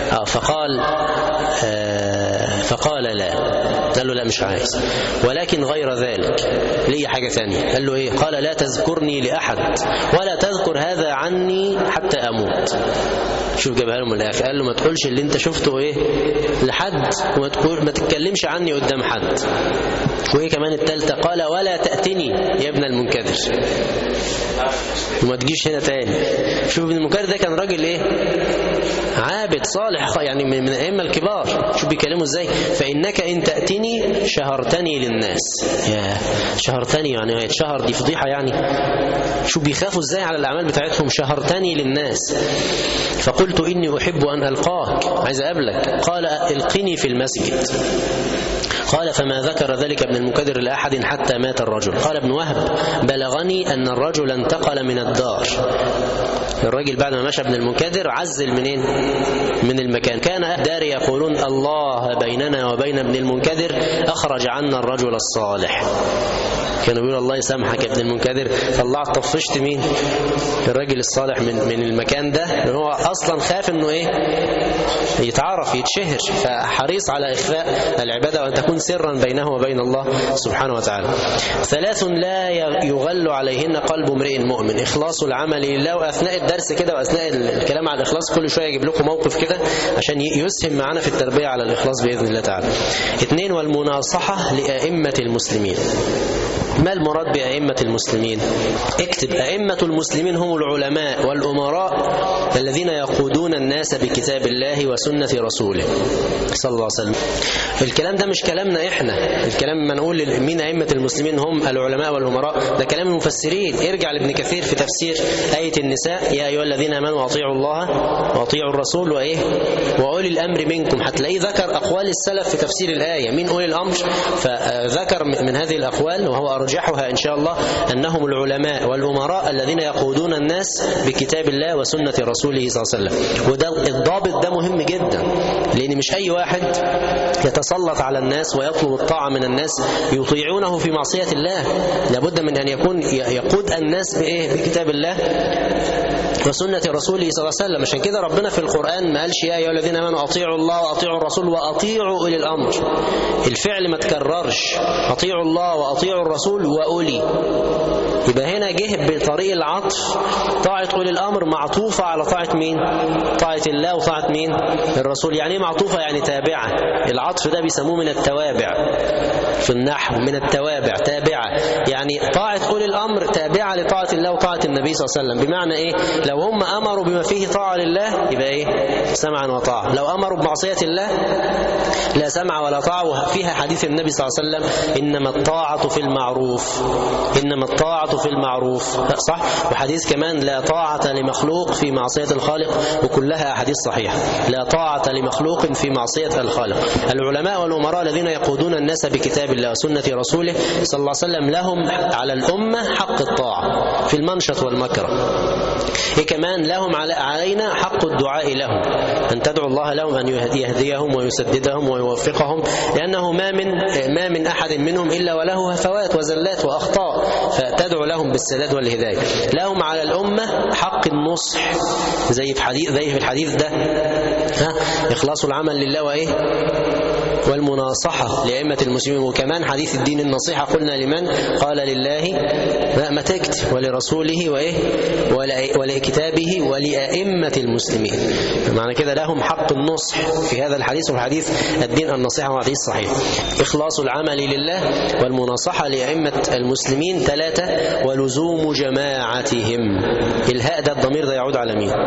فقال لا. قال له لا مش عايز، ولكن غير ذلك ليه حاجة ثانية. قال له ايه؟ قال لا تذكرني لأحد ولا تذكر هذا عني حتى أموت. شوف جابها له من الآخر، قال له ما تقولش اللي انت شفته ايه لحد، وما تتكلمش عني قدام حد. وايه كمان الثالثة؟ قال ولا تأتني يا ابن المنكدر، وما تجيش هنا تاني. شوف ابن المنكدر ده كان راجل ايه؟ عابد صالح، يعني من الأئمة الكبار. شوف بيكلموا ازاي؟ فإنك إن تأتني شهرتني للناس. يا شهرتني يعني شهر دي فضيحة يعني. شوف بيخافوا ازاي على الأعمال بتاعتهم، شهرتني للناس. فقلت إني أحب أن ألقاك، عايز أقابلك. قال القني في المسجد. قال فما ذكر ذلك ابن المنكدر لأحد حتى مات الرجل. قال ابن وهب بلغني أن الرجل انتقل من الدار. الراجل بعد ما مشى ابن المنكدر عزل منين؟ من المكان. كان أهل الدار يقولون الله بيننا وبين ابن المنكدر أخرج عنا الرجل الصالح. كانوا بيقولوا الله يسامحك يا ابن المنكدر، طلعت طفشت مين؟ الراجل الصالح من المكان ده، لأن هو أصلا خاف إنه إيه؟ يتعرف يتشهر، فحريص على إخفاء العبادة وأن تكون يكون سرا بينه وبين الله سبحانه وتعالى. 3 لا يغل عليهن قلب امرئ مؤمن، إخلاص العمل لله. وأثناء الدرس كده وأثناء الكلام على الإخلاص كل شوية يجيب لكم موقف كده عشان يسهم معنا في التربية على الإخلاص بإذن الله تعالى. 2 والمناصحة لأئمة المسلمين. ما المراد بأئمة المسلمين؟ اكتب: أئمة المسلمين هم العلماء والأمراء الذين يقودون الناس بكتاب الله وسنة رسوله صلى الله عليه وسلم. الكلام ده مش كلامنا احنا، الكلام ما نقول مين أئمة المسلمين هم العلماء والأمراء، ده كلام المفسرين. ارجع لابن كثير في تفسير آية النساء: يا أيها الذين آمنوا أطيعوا الله وأطيعوا الرسول وأولي الأمر منكم. هتلاقيه ذكر أقوال السلف في تفسير الآية، مين أولي الأمر؟ فذكر من هذه الأقوال وهو أرجحها إن شاء الله أنهم العلماء والأمراء الذين يقودون الناس بكتاب الله وسنة رسوله صلى الله عليه وسلم. وده الضابط ده مهم جدا، لأن مش أي واحد يتسلط على الناس ويطلب الطاعة من الناس يطيعونه في معصية الله. لابد من أن يكون يقود الناس بكتاب الله وسنة رسوله صلى الله عليه وسلم. عشان كده ربنا في القرآن ما قالش: يا أيها الذين آمنوا أطيعوا الله وأطيعوا الرسول وأطيعوا أولي الأمر. الفعل ما تكررش، أطيعوا الله وأطيعوا الرسول وأولي. يبقى هنا جه بطريق العطف، طاعة أولي الأمر معطوفة على طاعة مين؟ طاعة الله وطاعة مين؟ الرسول. يعني ايه معطوفة؟ يعني تابعة. العطف ده بيسموه من التوابع في النحو، من التوابع تابعة. يعني طاعة أولي الأمر تابعة لطاعة الله وطاعة النبي صلى الله عليه وسلم. بمعنى إيه؟ لو هم أمروا بما فيه طاعة لله يبقى إيه؟ سمعا وطاعة. لو أمروا بمعصية الله لا سمع ولا طاعة. وفيها حديث النبي صلى الله عليه وسلم: إنما الطاعة في المعروف، إنما الطاعة في المعروف، صح؟ وحديث كمان: لا طاعة لمخلوق في معصية الخالق. وكلها أحاديث صحيحة. لا طاعة لمخلوق في معصية الخالق. العلماء والأمراء الذين يقودون الناس بكتاب الله وسنة رسوله صلى الله عليه وسلم لهم على الأمة حق الطاعة في المنشط والمكره. كمان لهم علينا حق الدعاء لهم، أن تدعو الله لهم أن يهديهم ويسددهم ويوفقهم، لأنه ما من أحد منهم إلا وله هفوات وزلات وأخطاء، فتدعو لهم بالسداد والهداية. لهم على الأمة حق النصح، زي في الحديث ده إخلاص العمل لله والمناصحة لأئمة المسلمين. وكمان حديث الدين النصيحة قلنا لمن؟ قال لله ما تكت ولرسوله ولكتابه ولأئمة المسلمين. معنى كده لهم حق النصح في هذا الحديث، والحديث الدين النصيحة وحديث صحيح. إخلاص العمل لله والمناصحة لأئمة المسلمين. 3 ولزوم جماعتهم. الهاء ده الضمير ده يعود على مين؟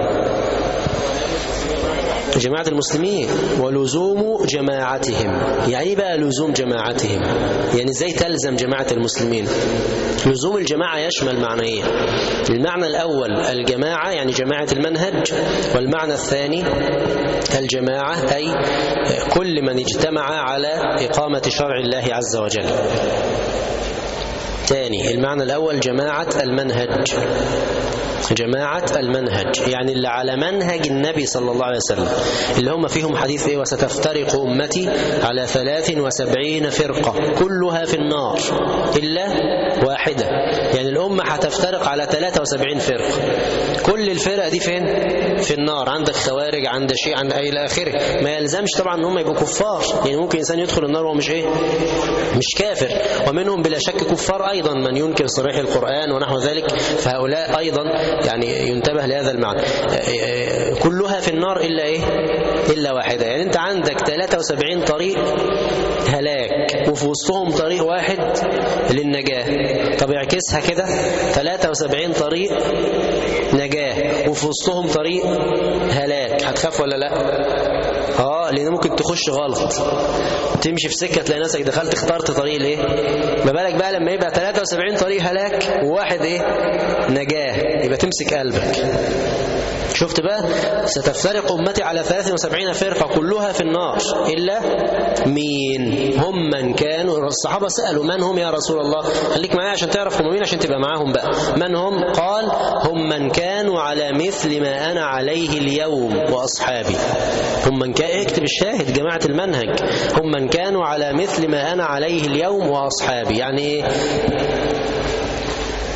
جماعة المسلمين. ولزوم جماعتهم. يعني ايه بقى لزوم جماعتهم؟ يعني ازاي تلزم جماعة المسلمين؟ لزوم الجماعة يشمل معنيين. المعنى الأول الجماعة يعني جماعة المنهج، والمعنى الثاني الجماعة أي كل من اجتمع على إقامة شرع الله عز وجل. ثاني المعنى الأول جماعة المنهج، جماعة المنهج يعني اللي على منهج النبي صلى الله عليه وسلم، اللي هم فيهم حديث وستفترق أمتي على 73 فرقة كلها في النار إلا واحدة. يعني الأمة هتفترق على 73 فرقة، كل الفرق دي فين؟ في النار. عندك خوارج، عندك شيء، عند إلى آخره. ما يلزمش طبعا ان هم يبقوا كفار، يعني ممكن إنسان يدخل النار وهو مش كافر، ومنهم بلا شك كفار أيضا من ينكر صريح القرآن ونحو ذلك، فهؤلاء أيضا يعني ينتبه لهذا المعنى. كلها في النار إلا واحدة. يعني أنت عندك 73 طريق هلاك وفي وسطهم طريق واحد للنجاة. طب اعكسها كده، 73 طريق نجاة وفي وسطهم طريق هلاك، هتخاف ولا لا؟ لأن ممكن تخش غلط، تمشي في سكة تلاقي نفسك دخلت اخترت طريق ما بالك بقى لما يبقى 73 طريق هلاك وواحد نجاة، يبقى تمسك قلبك. شفت بقى؟ ستفترق أمتي على 73 فرقة كلها في النار إلا مين؟ هم من كانوا. الصحابة سألوا من هم يا رسول الله؟ خليك معايا عشان تعرف هم مين عشان تبقى معاهم بقى. من هم؟ قال هم من كانوا على مثل ما أنا عليه اليوم وأصحابي. هم من كان، اكتب الشاهد، جماعة المنهج. هم من كانوا على مثل ما أنا عليه اليوم وأصحابي. يعني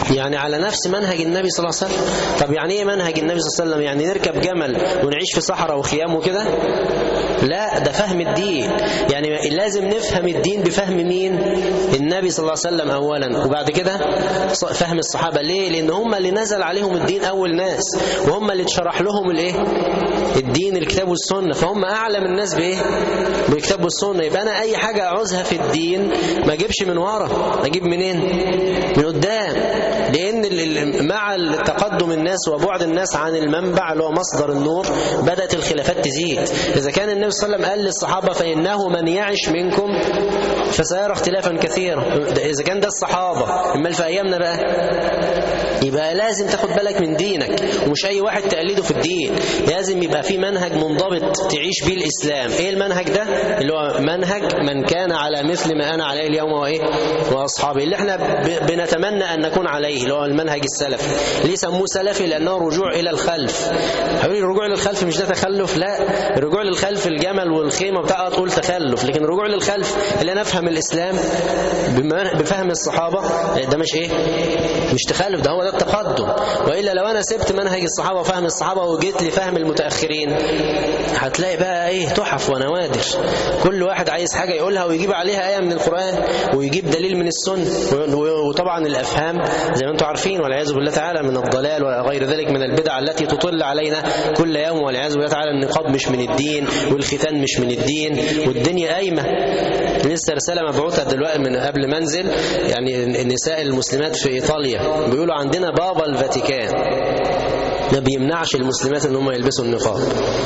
يعني على نفس منهج النبي صلى الله عليه وسلم. طب يعني ايه منهج النبي صلى الله عليه وسلم؟ يعني نركب جمل ونعيش في صحراء وخيام وكده؟ لا، ده فهم الدين. يعني لازم نفهم الدين بفهم مين؟ النبي صلى الله عليه وسلم اولا، وبعد كده فهم الصحابه. ليه؟ لان هم اللي نزل عليهم الدين اول ناس، وهم اللي اتشرح لهم الايه؟ الدين، الكتاب والسنه، فهم اعلم الناس بايه؟ بالكتاب والسنه. يبقى انا اي حاجه اعوزها في الدين ما اجيبش من ورا، اجيب منين؟ من قدام. لان مع تقدم الناس وبعد الناس عن المنبع اللي هو مصدر النور بدات الخلافات تزيد. اذا كان النبي صلى الله عليه وسلم قال للصحابه فانه من يعش منكم فسيرى اختلافا كثيرا، اذا كان ده الصحابه، امال في ايامنا بقى؟ يبقى لازم تاخد بالك من دينك، ومش اي واحد تقلده في الدين. لازم يبقى في منهج منضبط تعيش بيه الاسلام. ايه المنهج ده؟ اللي هو منهج من كان على مثل ما انا عليه اليوم وايه؟ واصحابي، اللي احنا بنتمنى ان نكون عليه، اللي هو المنهج السلفي. ليه سموه سلفي؟ لانه رجوع الى الخلف. هيقول الرجوع للخلف مش ده تخلف؟ لا، الرجوع للخلف الجمل والخيمه بتاعها تقول تخلف، لكن الرجوع للخلف اللي نفهم الاسلام بفهم الصحابه ده مش ايه؟ مش تخلف، ده هو ده التقدم. والا لو انا سبت منهج الصحابه وفهم الصحابه وجيت لفهم المتاخرين هتلاقي بقى ايه؟ تحف ونوادر، كل واحد عايز حاجه يقولها ويجيب عليها ايه من القران ويجيب دليل من السنه. وطبعا الافهام زي ما انتم عارفين والعياذ بالله تعالى من الضلال وغير ذلك من البدع التي تطل علينا كل يوم والعياذ بالله تعالى. النقاب مش من الدين، والختان مش من الدين، والدنيا قايمه. لسه رساله مبعوثه دلوقتي من قبل منزل، يعني النساء المسلمات في ايطاليا بيقولوا عندنا بابا الفاتيكان ما بيمنعش المسلمات ان هم يلبسوا النقاب.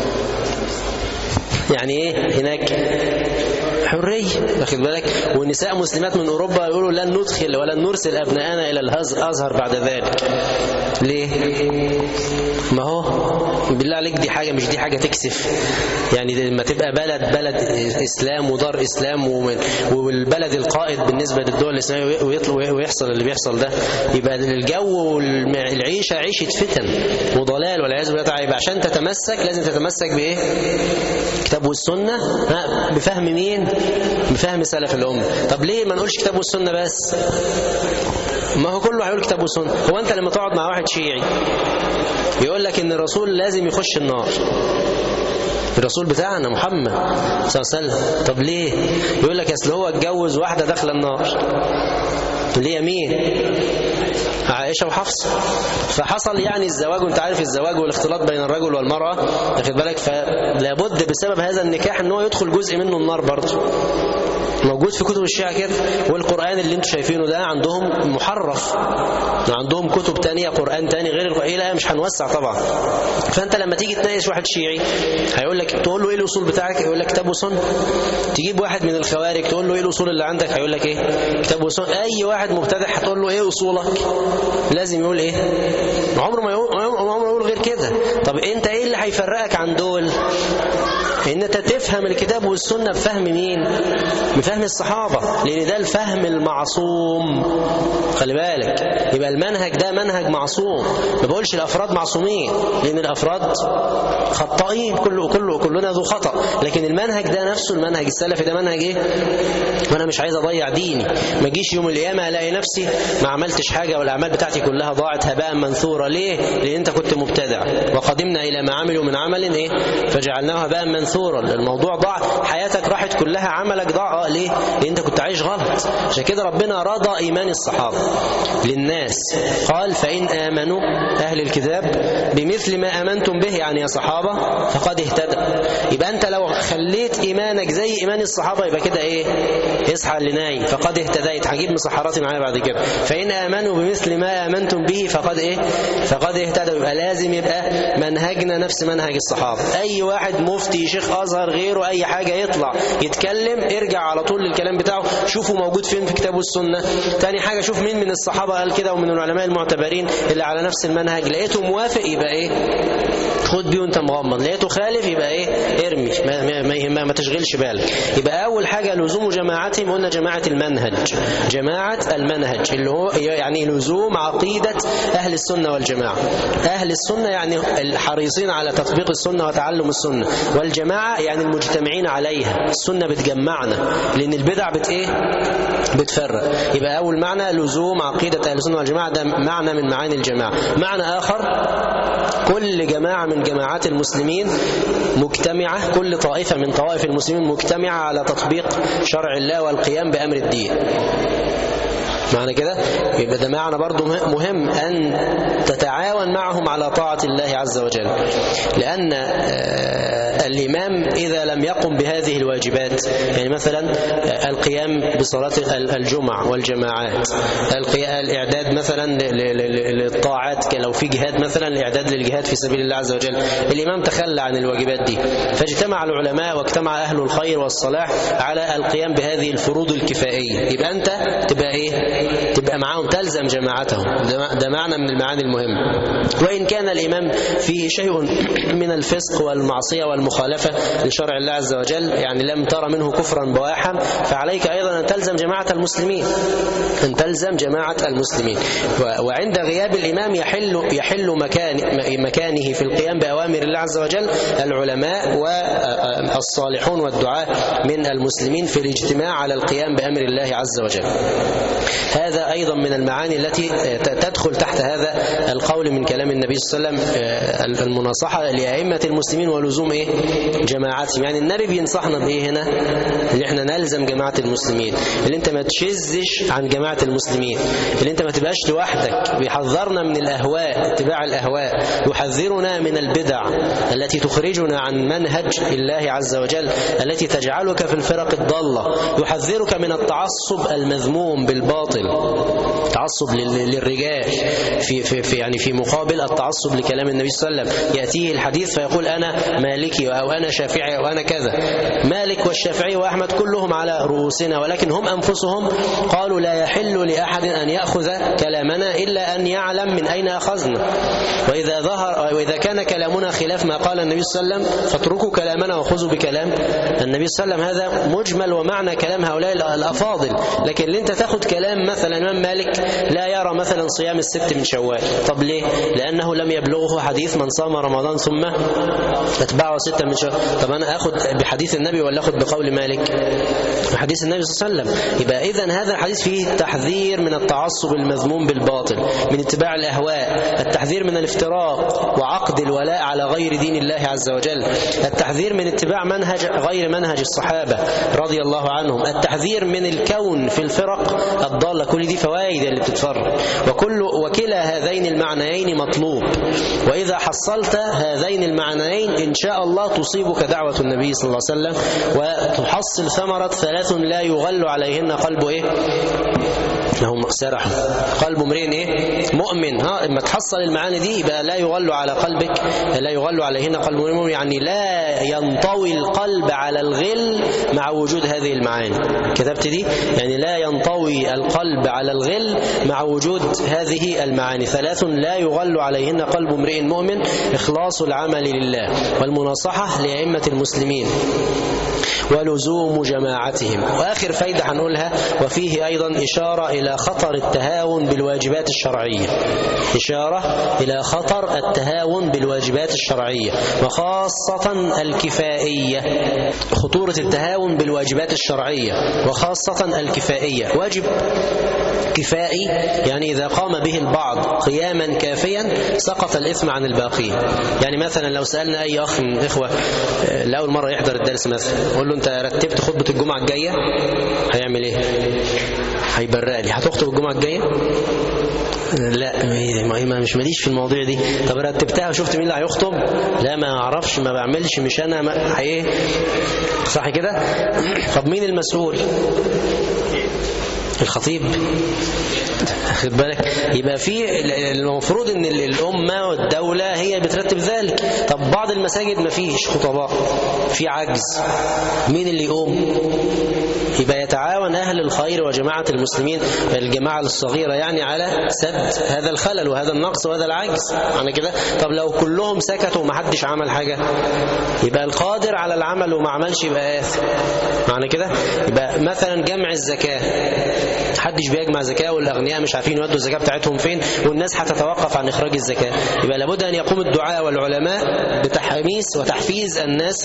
يعني ايه هناك؟ حريه، واخد بالك؟ والنساء مسلمات من اوروبا يقولوا لن ندخل ولن نرسل ابنائنا الى الازهر بعد ذلك. ليه؟ ما هو بالله عليك دي حاجه، مش دي حاجه تكسف. يعني لما تبقى بلد اسلام ودار اسلام والبلد القائد بالنسبه للدول الاسلاميه ويحصل اللي بيحصل ده، يبقى الجو والعيشه عيشه فتن وضلال والعياذ بالله تعالى. يبقى عشان تتمسك لازم تتمسك بايه؟ كتاب والسنه. بفهم مين؟ بفهم سلف الامه. طب ليه ما نقولش كتاب والسنه بس؟ ما هو كله هيقول كتاب والسنه. هو انت لما تقعد مع واحد شيعي يقول لك ان الرسول لازم يخش النار، الرسول بتاعنا محمد صلى الله عليه وسلم، طب ليه؟ يقول لك اصل هو اتجوز واحده داخله النار. ليه؟ مين؟ عائشة وحفصة. فحصل يعني الزواج، وانت عارف الزواج والاختلاط بين الرجل والمرأة، واخد بالك؟ فلابد بسبب هذا النكاح ان هو يدخل جزء منه النار برضه. موجود في كتب الشيعة كده. والقرآن اللي انتوا شايفينه ده عندهم محرف، عندهم كتب تانية قرآن تاني غير القرآن. لا مش هنوسع طبعا. فانت لما تيجي تناقش واحد شيعي هيقول لك، تقول له ايه الاصول بتاعك؟ يقول لك كتاب وسنة. تجيب واحد من الخوارج تقول له ايه الاصول اللي عندك؟ هيقول لك ايه؟ كتاب وسنة. اي واحد مبتدع هتقول له ايه اصولك؟ لازم يقول ايه؟ عمره ما يقول غير كده. طب انت ايه اللي هيفرقك عن دول؟ ان انت تفهم الكتاب والسنة بفهم مين؟ بفهم الصحابة، لان ده الفهم المعصوم. خلي بالك، يبقى المنهج ده منهج معصوم. ما بقولش الافراد معصومين، لان الافراد خطائين، كلنا ذو خطأ، لكن المنهج ده نفسه، المنهج السلفي ده منهج ايه؟ وانا مش عايز اضيع ديني، ما اجيش يوم القيامة الاقي نفسي ما عملتش حاجة والاعمال بتاعتي كلها ضاعت هباء منثورا. ليه؟ لان انت كنت مبتدع، وقدمنا الى ما عملوا من عمل ايه؟ فجعلناه هباء منثورا. الموضوع ضاع، حياتك راحت كلها، عملك ضاع. ليه؟ لان انت كنت عايش غلط. عشان كده ربنا رضى ايمان الصحابة للناس، قال فإن آمنوا أهل الكتاب بمثل ما آمنتم به، يعني يا صحابة، فقد اهتدوا. يبقى أنت لو خليت إيمانك زي إيمان الصحابة يبقى كده إيه؟ اصحى اللي نايم، فقد اهتديت. هجيب مسحراتي معايا بعد كده. فإن آمنوا بمثل ما آمنتم به فقد إيه؟ فقد اهتدوا. يبقى لازم يبقى منهجنا نفس منهج الصحابة. أي واحد مفتي شيخ أزهر غيره أي حاجة يطلع يتكلم، ارجع على طول للكلام بتاعه، شوفوا موجود فين في كتاب والسنة. تاني حاجة شوف مين من الصحابة قال كده ومن العلماء المعتبرين اللي على نفس المنهج. لقيته موافق يبقى ايه؟ خد بيه وانت مغمض. لقيته خالف يبقى ايه؟ ارمي، ما تشغلش بالك. يبقى اول حاجة لزوم جماعتهم، قلنا جماعة المنهج، جماعة المنهج اللي هو يعني لزوم عقيدة اهل السنة والجماعة. اهل السنة يعني الحريصين على تطبيق السنة وتعلم السنة، والجماعة يعني المجتمعين عليها. السنة بتجمعنا، لان البدع ايه؟ بتفرق. يبقى اول معنى لزوم لزوم عقيدة أهل السنة والجماعة، ده معنى من معاني الجماعة. معنى آخر، كل جماعة من جماعات المسلمين مجتمعة، كل طائفة من طوائف المسلمين مجتمعة على تطبيق شرع الله والقيام بأمر الدين. معنى كده يبقى ده معنى برضو مهم، أن تتعاون معهم على طاعة الله عز وجل، لأن الإمام إذا لم يقم بهذه الواجبات، يعني مثلا القيام بصلاة الجمعة والجماعات، الإعداد مثلا للطاعات، لو في جهاد مثلا الإعداد للجهاد في سبيل الله عز وجل، الإمام تخلى عن الواجبات دي، فاجتمع العلماء واجتمع أهل الخير والصلاح على القيام بهذه الفروض الكفائية، يبقى أنت تبقى إيه؟ تبقى معاهم، تلزم جماعتهم. ده معنى من المعاني المهمة. وإن كان الإمام فيه شيء من الفسق والمعصية والمخالفة لشرع الله عز وجل، يعني لم ترى منه كفرا بواحا، فعليك أيضا أن تلزم جماعة المسلمين، أن تلزم جماعة المسلمين. وعند غياب الإمام يحل مكانه في القيام بأوامر الله عز وجل العلماء والصالحون والدعاة من المسلمين في الاجتماع على القيام بأمر الله عز وجل. هذا أيضا من المعاني التي تدخل تحت هذا القول من كلام النبي صلى الله عليه وسلم، المناصحة لأئمة المسلمين ولزوم إيه؟ جماعاتهم. يعني النبي بينصحنا بإيه هنا؟ اللي احنا نلزم جماعة المسلمين، اللي انت ما تشزش عن جماعة المسلمين، اللي انت ما تبقاش لوحدك. بيحذرنا من الأهواء، اتباع الأهواء، يحذرنا من البدع التي تخرجنا عن منهج الله عز وجل، التي تجعلك في الفرق الضالة، يحذرك من التعصب المذموم بالباطل، تعصب للرجال في مقابل التعصب لكلام النبي صلى الله عليه وسلم. يأتيه الحديث فيقول أنا مالكي أو أنا شافعي أو أنا كذا. مالك والشافعي وأحمد كلهم على رؤوسنا، ولكن هم أنفسهم قالوا لا يحل لأحد أن يأخذ كلامنا إلا أن يعلم من أين أخذنا. وإذا كان كلامنا خلاف ما قال النبي صلى الله عليه وسلم فاتركوا كلامنا وخذوا بكلام النبي صلى الله عليه وسلم. هذا مجمل ومعنى كلام هؤلاء الأفاضل. لكن اللي انت تاخد كلام مثلا الإمام مالك لا يرى مثلا صيام الست من شوال، طب ليه؟ لأنه لم يبلغه حديث من صام رمضان ثم اتبعه 6 من شوال. طب أنا أخذ بحديث النبي ولا أخذ بقول مالك؟ بحديث النبي صلى الله عليه وسلم. يبقى إذن هذا الحديث فيه تحذير من التعصب المذموم بالباطل، من اتباع الأهواء، التحذير من الافتراق وعقد الولاء على غير دين الله عز وجل، التحذير من اتباع منهج غير منهج الصحابة رضي الله عنهم، التحذير من الكون في الفرق الضالة. كل دي فوائد اللي بتتفرق، وكلا هذين المعنيين مطلوب. وإذا حصلت هذين المعنيين إن شاء الله تصيبك دعوة النبي صلى الله عليه وسلم، وتحصل ثمرة 3 لا يغل عليهن قلب إيه؟ لهم سرحوا قلب امرئ إيه؟ مؤمن. اما تحصل المعاني دي يبقى لا يغل على قلبك، لا يغل عليهن قلب امرئ مؤمن، يعني لا ينطوي القلب على الغل مع وجود هذه المعاني. كتبت دي؟ يعني لا ينطوي القلب على الغل مع وجود هذه المعاني. 3 لا يغل عليهن قلب امرئ مؤمن: إخلاص العمل لله، والمناصحة لأئمة المسلمين، ولزوم جماعتهم. وآخر فايدة هنقولها، وفيه أيضا إشارة إلى خطر التهاون بالواجبات الشرعية، إشارة إلى خطر التهاون بالواجبات الشرعية وخاصة الكفائية. خطورة التهاون بالواجبات الشرعية وخاصة الكفائية. واجب كفائي يعني إذا قام به البعض قياما كافيا سقط الإثم عن الباقين. يعني مثلا لو سألنا أي أخ من إخوة لأول مرة يحضر الدرس مثلا، قول له أنت رتبت خطبة الجمعة الجاية؟ هيعمل إيه؟ هيبرق لي. هتخطب الجمعة الجاية؟ لا، ما مش ماليش في المواضيع دي. طب رتبتها وشفت مين اللي هيخطب؟ لا ما اعرفش، ما بعملش، مش انا ايه، صح كده؟ طب مين المسؤول؟ الخطيب. خد بالك، يبقى في المفروض ان الامه والدوله هي بترتب ذلك. طب بعض المساجد ما فيش خطباء، في عجز، مين اللي يقوم؟ يبقى يتعاون اهل الخير وجماعه المسلمين، الجماعه الصغيره يعني، على سد هذا الخلل وهذا النقص وهذا العجز. معنى كده طب لو كلهم سكتوا وما حدش عمل حاجه، يبقى القادر على العمل وما عملش يبقى آثم. معنى كده يبقى مثلا جمع الزكاه، محدش بيجمع زكاة، والأغنياء مش عارفين يودوا الزكاة بتاعتهم فين، والناس هتتوقف عن إخراج الزكاة. يبقى لابد أن يقوم الدعاء والعلماء بتحميس وتحفيز الناس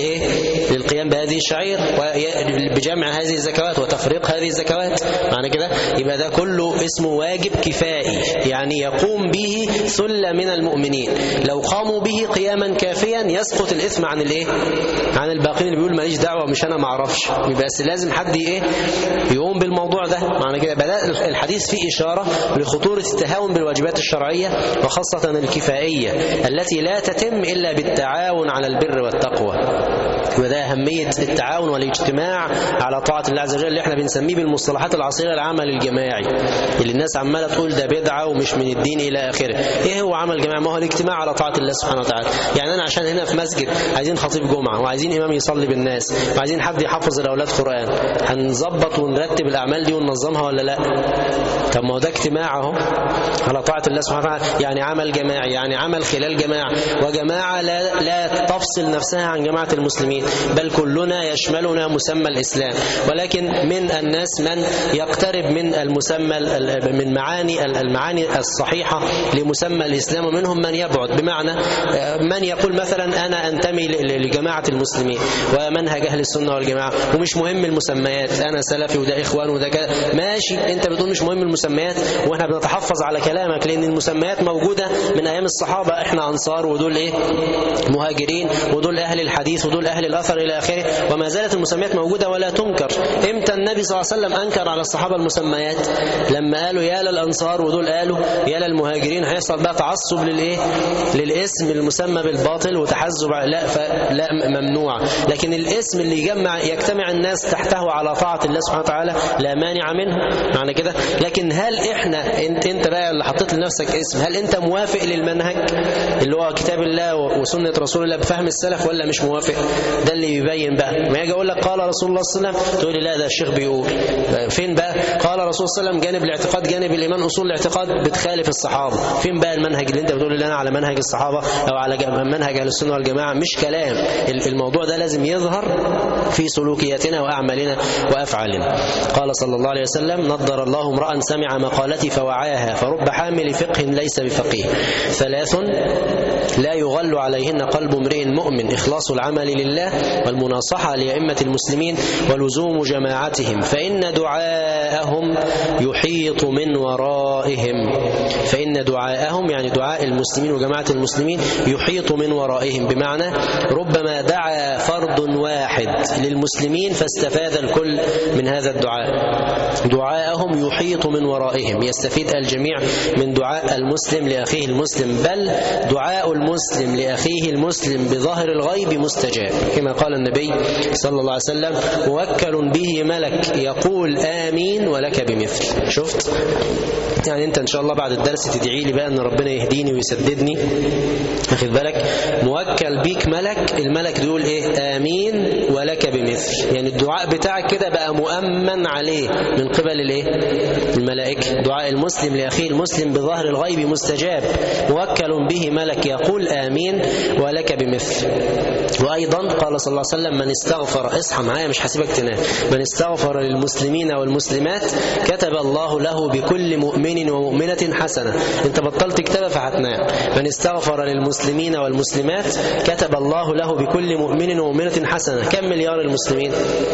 للقيام بهذه الشعائر وبجمع هذه الزكوات وتفريق هذه الزكوات. معنى كده يبقى ده كله اسمه واجب كفائي، يعني يقوم به ثلة من المؤمنين. لو قاموا به قياما كافيا يسقط الإثم عن عن الباقين اللي بيقول ماليش دعوة مش أنا معرفش. بس لازم حد يقوم بالموضوع ده. معنى كده بدأ الحديث فيه إشارة لخطورة التهاون بالواجبات الشرعية، وخاصة الكفائية التي لا تتم إلا بالتعاون على البر والتقوى. وده أهمية التعاون والاجتماع على طاعة الله عز وجل، اللي احنا بنسميه بالمصطلحات العصيرة العمل الجماعي، اللي الناس عمالة تقول ده بدعة ومش من الدين إلى آخره. إيه هو عمل جماعي؟ ما هو الاجتماع على طاعة الله سبحانه وتعالى. يعني أنا عشان هنا في مسجد عايزين خطيب جمعة وعايزين إمام يصلي بالناس وعايزين حد يحفظ الأولاد قرآن، هنظبط ونرتب الأعمال دي وننظمها ولا لا؟ طب ما هو ده اجتماع اهو على طاعة الله سبحانه وتعالى، يعني عمل جماعي، يعني عمل خلال جماعة، وجماعة لا تفصل نفسها عن جماعة المسلمين، بل كلنا يشملنا مسمى الإسلام. ولكن من الناس من يقترب من المسمى من المعاني الصحيحة لمسمى الإسلام، ومنهم من يبعد، بمعنى من يقول مثلا أنا أنتمي لجماعة المسلمين ومنهج أهل السنة والجماعة ومش مهم المسميات، أنا سلفي وده إخوان وده كذا. ماشي، أنت بتقول مش مهم المسميات وإحنا بنتحفظ على كلامك، لأن المسميات موجودة من أيام الصحابة، إحنا أنصار ودول مهاجرين ودول أهل الحديث ودول أهل الأثر إلى آخره، وما زالت المسميات موجودة ولا تنكر. إمتى النبي صلى الله عليه وسلم أنكر على الصحابة المسميات؟ لما قالوا يا للأنصار ودول قالوا يا للمهاجرين، هيحصل بقى تعصب للاسم المسمى بالباطل وتحزب، لا ممنوع. لكن الاسم اللي يجتمع الناس تحته على طاعة الله سبحانه وتعالى لا مانع منه. معنى كده لكن هل احنا انت بقى اللي حطيت لنفسك اسم، هل انت موافق للمنهج اللي هو كتاب الله وسنة رسول الله بفهم السلف ولا مش موافق؟ ده اللي يبين بقى. ما يجي اقول لك قال رسول الله صلى الله عليه وسلم تقول لي لا ده الشيخ بيقول. فين بقى قال رسول صلى الله عليه وسلم جانب الاعتقاد جانب الايمان اصول الاعتقاد بتخالف الصحابه؟ فين بقى المنهج اللي انت بتقول لي انا على منهج الصحابه او على منهج اهل السنه والجماعه؟ مش كلام، الموضوع ده لازم يظهر في سلوكياتنا واعمالنا وافعالنا. قال صلى الله عليه وسلم نضر الله امرأ سمع مقالتي فوعاها فرب حامل فقه ليس بفقيه. 3 لا يغل عليهن قلب امرئ مؤمن، إخلاص العمل لله والمناصحة لأئمة المسلمين ولزوم جماعتهم، فإن دعاءهم يحيط من ورائهم. فإن دعاءهم يعني دعاء المسلمين وجماعة المسلمين يحيط من ورائهم، بمعنى ربما دعا فرد واحد للمسلمين فاستفاد الكل من هذا الدعاء. دعاءهم يحيط من ورائهم، يستفيد الجميع من دعاء المسلم لأخيه المسلم، بل دعاء المسلم لأخيه المسلم بظاهر الغيب مستجاب، كما قال النبي صلى الله عليه وسلم موكل به ملك يقول آمين ولك بمثل. شفت؟ يعني انت ان شاء الله بعد الدرس تدعي لي بقى ان ربنا يهديني ويسددني، واخد بالك؟ موكل بيك ملك، الملك يقول ايه؟ آمين ولك بمثل، يعني الدعاء بتاعك كده بقى مؤمن عليه من قبل الايه؟ الملائكة. دعاء المسلم لأخيه المسلم بظاهر الغيب مستجاب، موكل به ملك يقول آمين ولك بمثل. وأيضا قال صلى الله عليه وسلم من استغفر، اصحى معايا مش هسيبك تنام، من استغفر للمسلمين والمسلمات كتب الله له بكل مؤمن ومؤمنة حسنة. انت بطلت كتابة فهتنام. من استغفر للمسلمين والمسلمات كتب الله له بكل مؤمن ومؤمنة حسنة. كم مليار المسلمين؟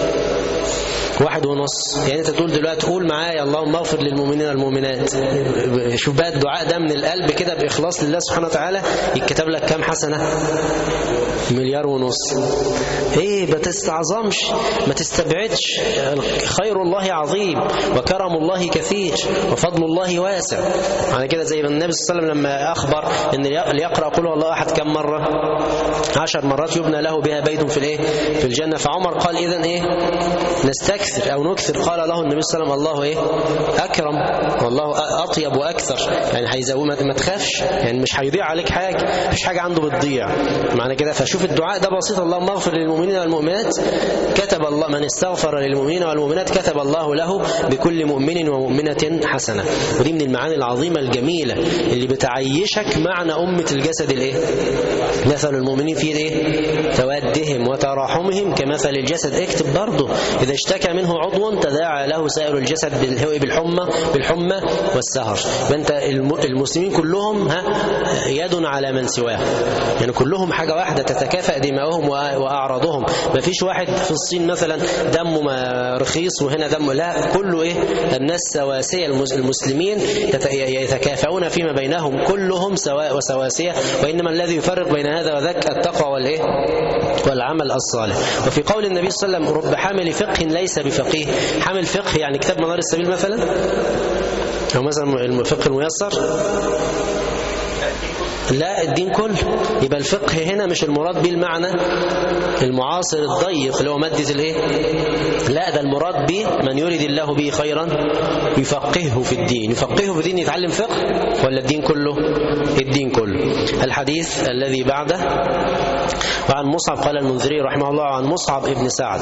1.5. يعني انت تقول دلوقتي قول معايا اللهم اغفر للمؤمنين والمؤمنات. شوف بقى الدعاء ده من القلب كده بإخلاص لله سبحانه وتعالى يتكتب لك كم حسنة؟ 1.5 مليار. ايه ما تستعظمش، ما تستبعدش، خير الله عظيم وكرم الله كثير وفضل الله واسع. على كده زي ما النبي صلى الله عليه وسلم لما أخبر ان اللي يقرأ قل هو الله أحد كم مرة؟ 10 مرات يبنى له بها بيت في الايه؟ في الجنة. فعمر قال إذن ايه؟ نستكثر أو نكثر؟ قال له النبي صلى الله عليه وسلم الله ايه؟ أكرم والله أطيب وأكثر، يعني هيزود، ما تخافش، يعني مش هيضيع عليك حاجة، مش حاجة عنده بتضيع. معنى كده فشوف الدعاء ده بسيط، اللهم اغفر للمؤمنين والمؤمنات كتب الله، من استغفر للمؤمنين والمؤمنات كتب الله له بكل مؤمن ومؤمنة حسنة. ودي من المعاني العظيمة الجميلة اللي بتعيشك معنى أمة الجسد الايه؟ مثل المؤمنين في ايه؟ توادهم وتراحمهم كمثل الجسد. اكتب برضه إذا اشتكى منه عضو تداعى له له سائر الجسد بالحمى والسهر. فأنت المسلمين كلهم يد على من سواه، يعني كلهم حاجة واحدة تتكافأ دماؤهم وأعراضهم. ما فيش واحد في الصين مثلا دمه رخيص وهنا دمه، لا، كله الناس سواسية. المسلمين يتكافؤون فيما بينهم، كلهم سواء وسواسية، وإنما الذي يفرق بين هذا وذاك التقوى والعمل الصالح. وفي قول النبي صلى الله عليه وسلم رب حامل فقه ليس بفقيه. حامل فقه يعني كتاب منار السبيل مثلا، أو مثلا الفقه الميسر، لا، الدين كله. يبقى الفقه هنا مش المراد به المعنى المعاصر الضيق اللي هو مادة لا، ده المراد به من يريد الله به خيرا يفقهه في الدين. يفقهه في الدين يتعلم فقه ولا الدين كله؟ الدين كله. الحديث الذي بعده وعن مصعب قال المنذري رحمه الله عن مصعب ابن سعد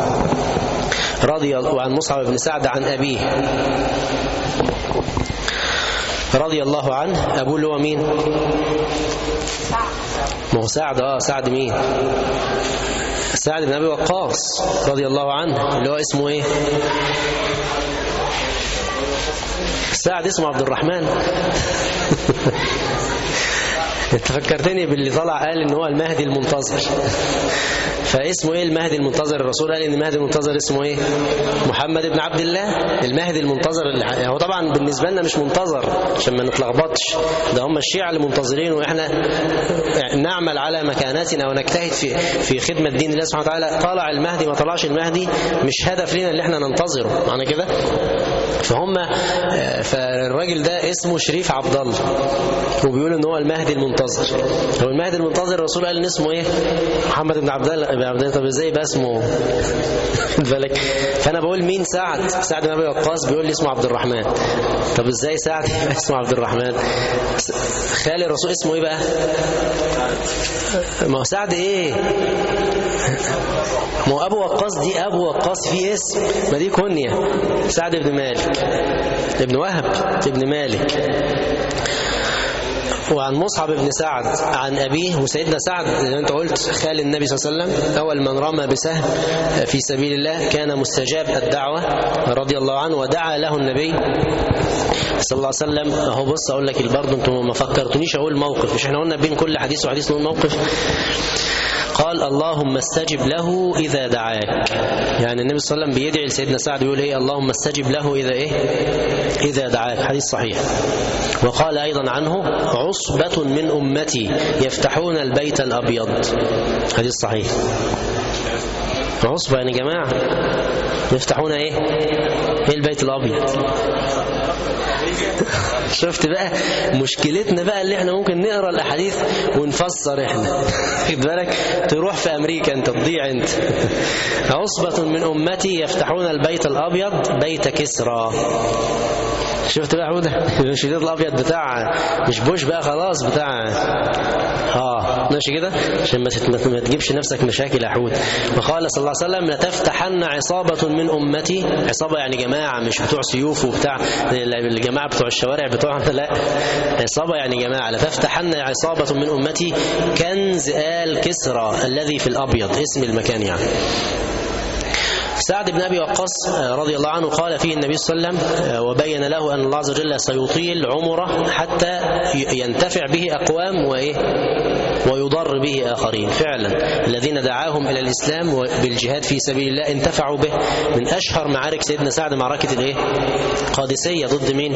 وعن مصعب ابن سعد عن أبيه رضي الله عنه. أبوه اللي هو مين؟ ما هو سعد. سعد مين؟ سعد بن أبي وقاص رضي الله عنه، اللي هو اسمه ايه؟ سعد اسمه عبد الرحمن. انت فكرتني باللي طلع قال ان هو المهدي المنتظر. فاسمه ايه المهدي المنتظر؟ الرسول قال ان المهدي المنتظر اسمه ايه؟ محمد بن عبد الله. المهدي المنتظر هو طبعا بالنسبه لنا مش منتظر عشان ما نتلخبطش، ده هم الشيعة اللي منتظرين، واحنا نعمل على مكانتنا ونجتهد في خدمه دين الله سبحانه وتعالى. طلع المهدي ما طلعش المهدي مش هدف لنا اللي احنا ننتظره، معنى كده. فالراجل ده اسمه شريف عبد الله وبيقول ان هو المهدي المنتظر. هو المهدي المنتظر الرسول قال ان اسمه ايه؟ محمد بن عبد الله. طب ازاي يبقى اسمه بالك؟ فانا بقول مين؟ سعد بن ابي وقاص بيقول لي اسمه عبد الرحمن. طب ازاي سعد اسمه عبد الرحمن؟ خالي الرسول اسمه ايه بقى؟ ما هو سعد ايه؟ ما هو ابو وقاص، دي ابو وقاص فيه اسم، ما دي كنية. سعد بن مالك ابن وهب ابن مالك. وعن مصعب بن سعد عن أبيه. وسيدنا سعد زي انت قلت خال النبي صلى الله عليه وسلم، أول من رمى بسهم في سبيل الله، كان مستجاب الدعوة رضي الله عنه، ودعا له النبي صلى الله عليه وسلم. اهو بص اقول لك برضه انتم ما فكرتونيش اقول موقف، مش احنا قلنا بين كل حديث وحديث نقول موقف؟ قال اللهم استجب له إذا دعاك. يعني النبي صلى الله عليه وسلم بيدعي لسيدنا سعد يقول ايه؟ اللهم استجب له إذا دعاك. حديث صحيح. وقال أيضا عنه عصبة من أمتي يفتحون البيت الأبيض. حديث صحيح. عصبة يعني جماعة يفتحون ايه البيت الأبيض. شفت بقى مشكلتنا بقى اللي احنا ممكن نقرأ الأحاديث ونفسر احنا. خد بالك تروح في أمريكا انت تضيع انت. عصبة من أمتي يفتحون البيت الأبيض بيت كسرى. شفت بقى عودة مش البيت الأبيض بتاع مش بوش بقى خلاص بتاع ماشي كده عشان ما تجيبش نفسك مشاكل يا حود. وقال صلى الله عليه وسلم لتفتحن عصابة من أمتي. عصابة يعني جماعة مش بتوع سيوف وبتاع الجماعة بتوع الشوارع بتوعنا، لا، عصابة يعني جماعة. لتفتحن عصابة من أمتي كنز آل كسرى الذي في الأبيض، اسم المكان يعني. سعد بن أبي وقاص رضي الله عنه قال فيه النبي صلى الله عليه وسلم وبين له أن الله عز وجل سيطيل عمره حتى ينتفع به أقوام ويضر به آخرين. فعلا الذين دعاهم إلى الإسلام وبالجهاد في سبيل الله انتفعوا به. من أشهر معارك سيدنا سعد معركة قادسية ضد مين؟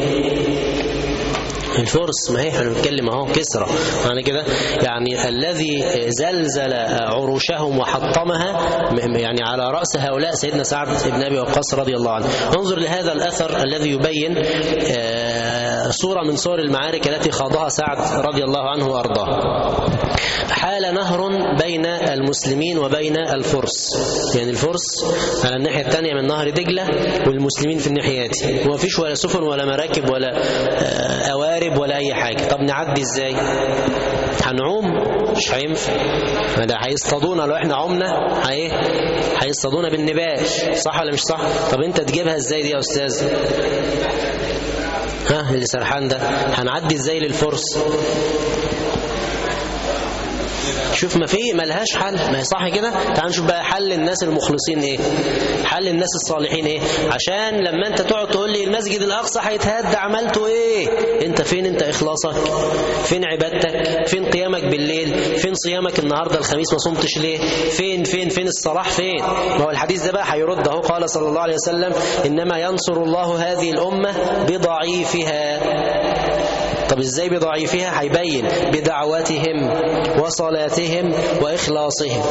الفرس. ما هي احنا بنتكلم اهو كسرى يعني كده، يعني الذي زلزل عروشهم وحطمها يعني على رأس هؤلاء سيدنا سعد بن أبي وقاص رضي الله عنه. انظر لهذا الأثر الذي يبين صورة من صور المعارك التي خاضها سعد رضي الله عنه وأرضاه. حال نهر بين المسلمين وبين الفرس، يعني الفرس على الناحية الثانية من نهر دجلة والمسلمين في الناحية، وما فيش ولا سفن ولا مراكب ولا أوارب ولا أي حاجة. طب نعدي إزاي؟ هنعوم؟ مش هينفع، ده هيصطادونا لو احنا عمنا، هيصطادونا بالنباش، صح ولا مش صح؟ طب انت تجيبها ازاي دي يا أستاذ؟ اللي سرحان ده هنعدي ازاي للفرس؟ شوف ما في ملهاش حل، ما هي صح كده. تعال نشوف بقى حل الناس المخلصين ايه، حل الناس الصالحين ايه. عشان لما انت تقعد تقول لي المسجد الاقصى هيتهد عملته ايه، انت فين؟ انت اخلاصك فين؟ عبادتك فين؟ قيامك بالليل فين؟ صيامك النهارده الخميس ما صمتش ليه؟ فين الصلاح فين؟ ما هو الحديث ده بقى هيرد اهو. قال صلى الله عليه وسلم انما ينصر الله هذه الامه بضعيفها. طب ازاي بضعيفها؟ هيبين بدعواتهم وصلاتهم واخلاصهم.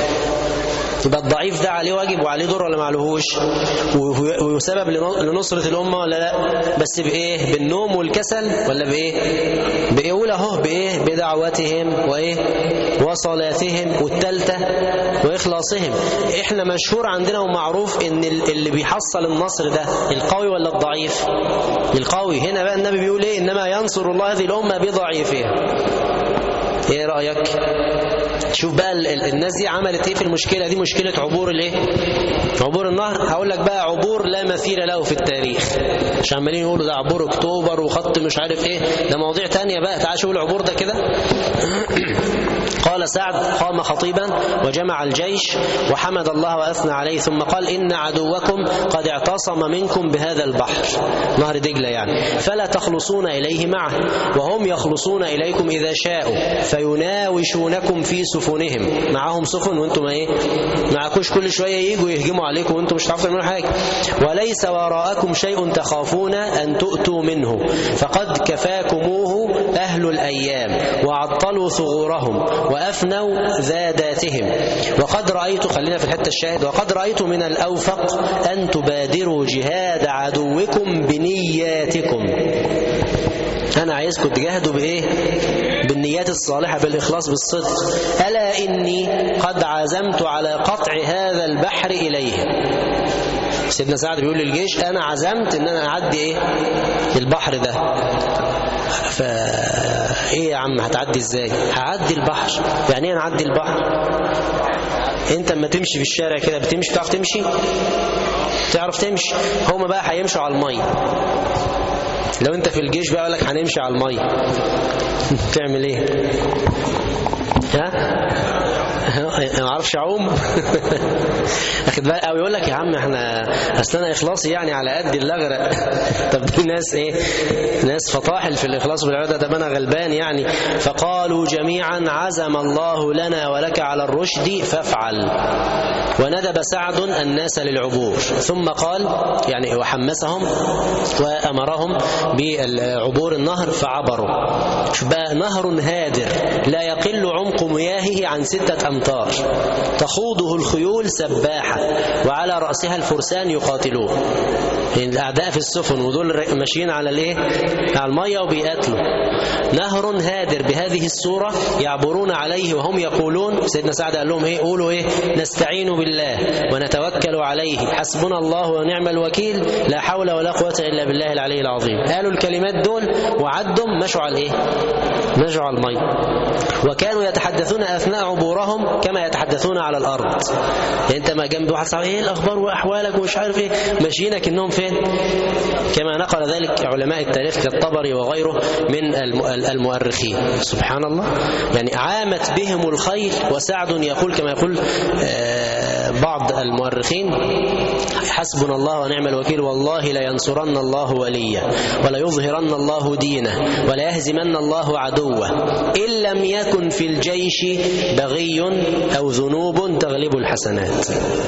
يبقى الضعيف ده عليه واجب وعليه دور ولا معلهوش؟ وسبب لنصرة الأمة ولا لا؟ بس بإيه؟ بالنوم والكسل ولا بإيه؟ بيقول اهو بإيه؟ بدعواتهم وإيه؟ وصلاتهم، والتالتة وإخلاصهم. إحنا مشهور عندنا ومعروف إن اللي بيحصل النصر ده القوي ولا الضعيف؟ القوي. هنا بقى النبي بيقول إيه؟ إنما ينصر الله هذه الأمة بضعيفها. إيه رأيك؟ شوف بقى الناس دي عملت ايه في المشكلة دي، مشكلة عبور الايه؟ عبور النهر. هقول لك بقى عبور لا مثيل له في التاريخ، مش عمالين يقولوا ده عبور اكتوبر وخط مش عارف ايه، ده مواضيع تانية بقى. تعال شوف العبور ده كده. قال سعد قام خطيبا وجمع الجيش وحمد الله وأثنى عليه، ثم قال إن عدوكم قد اعتصم منكم بهذا البحر، نهر دجلة يعني، فلا تخلصون إليه معه وهم يخلصون إليكم إذا شاءوا فيناوشونكم في سفنهم. معهم سفن وانتم ايه؟ معكوش، كل شوية يجوا يهجموا عليكم وانتم مش تعرفوا تعملوا حاجة. وليس وراءكم شيء تخافون أن تؤتوا منه فقد كفاكموه أهل الأيام وعطلوا ثغورهم وأفنوا ذاداتهم. وقد رأيت، خلينا في الحتة الشاهد، وقد رأيت من الأوفق أن تبادروا جهاد عدوكم بنياتكم. أنا عايزكم تجاهدوا بإيه؟ بالنيات الصالحة، بالإخلاص، بالصدق. ألا إني قد عزمت على قطع هذا البحر إليه. سيدنا سعد بيقول للجيش أنا عزمت إن أنا أعدي إيه؟ البحر ده. ايه يا عم هتعدي ازاي؟ هعدي البحر. يعني ايه نعدي البحر؟ انت اما تمشي في الشارع كده بتمشي، تعرف تمشي؟ تعرف تمشي؟ هما بقى هيمشوا على الميه. لو انت في الجيش بقى لك هنمشي على الميه تعمل ايه؟ ها؟ ما اعرفش اعوم اخد بالك، او يقول لك يا عم احنا اصل انا اخلاصي يعني على قد اللي اغرق. طب دي ناس ايه؟ ناس فطاحل في الاخلاص والعباده، ده انا غلبان يعني. فقالوا جميعا عزم الله لنا ولك على الرشد فافعل. وندب سعد الناس للعبور، ثم قال يعني وحمسهم وامرهم بعبور النهر فعبروا. شوف بقى، نهر هادر لا يقل عمق مياهه عن 6 أمتار، تخوضه الخيول سباحة وعلى رأسها الفرسان يقاتلون. الأعداء في السفن ودول ماشيين على الايه؟ على المية وبيقاتلوا. نهر هادر بهذه الصورة يعبرون عليه وهم يقولون، سيدنا سعد قال لهم ايه؟ قولوا ايه؟ نستعين بالله ونتوكل عليه حسبنا الله ونعم الوكيل لا حول ولا قوة إلا بالله العلي العظيم. قالوا الكلمات دول وعدهم مشوا على ايه؟ مشوا على المية. وكانوا يتحدثون أثناء عبورهم كما يتحدثون على الأرض. يعني انت ما جنب واحد صاحب ايه الأخبار وأحوالك ومش عارف ايه، ماشيينك انهم فين؟ كما نقل ذلك علماء التاريخ كالطبري وغيره من المؤرخين. سبحان الله، يعني عامت بهم الخيل. وسعد يقول كما يقول بعض المؤرخين حسبنا الله ونعم الوكيل والله لا ينصرن الله وليه ولا يظهرن الله دينه ولا يهزمن الله عدوه إن لم يكن في الجيش بغي أو ذنوب تغلب الحسنات.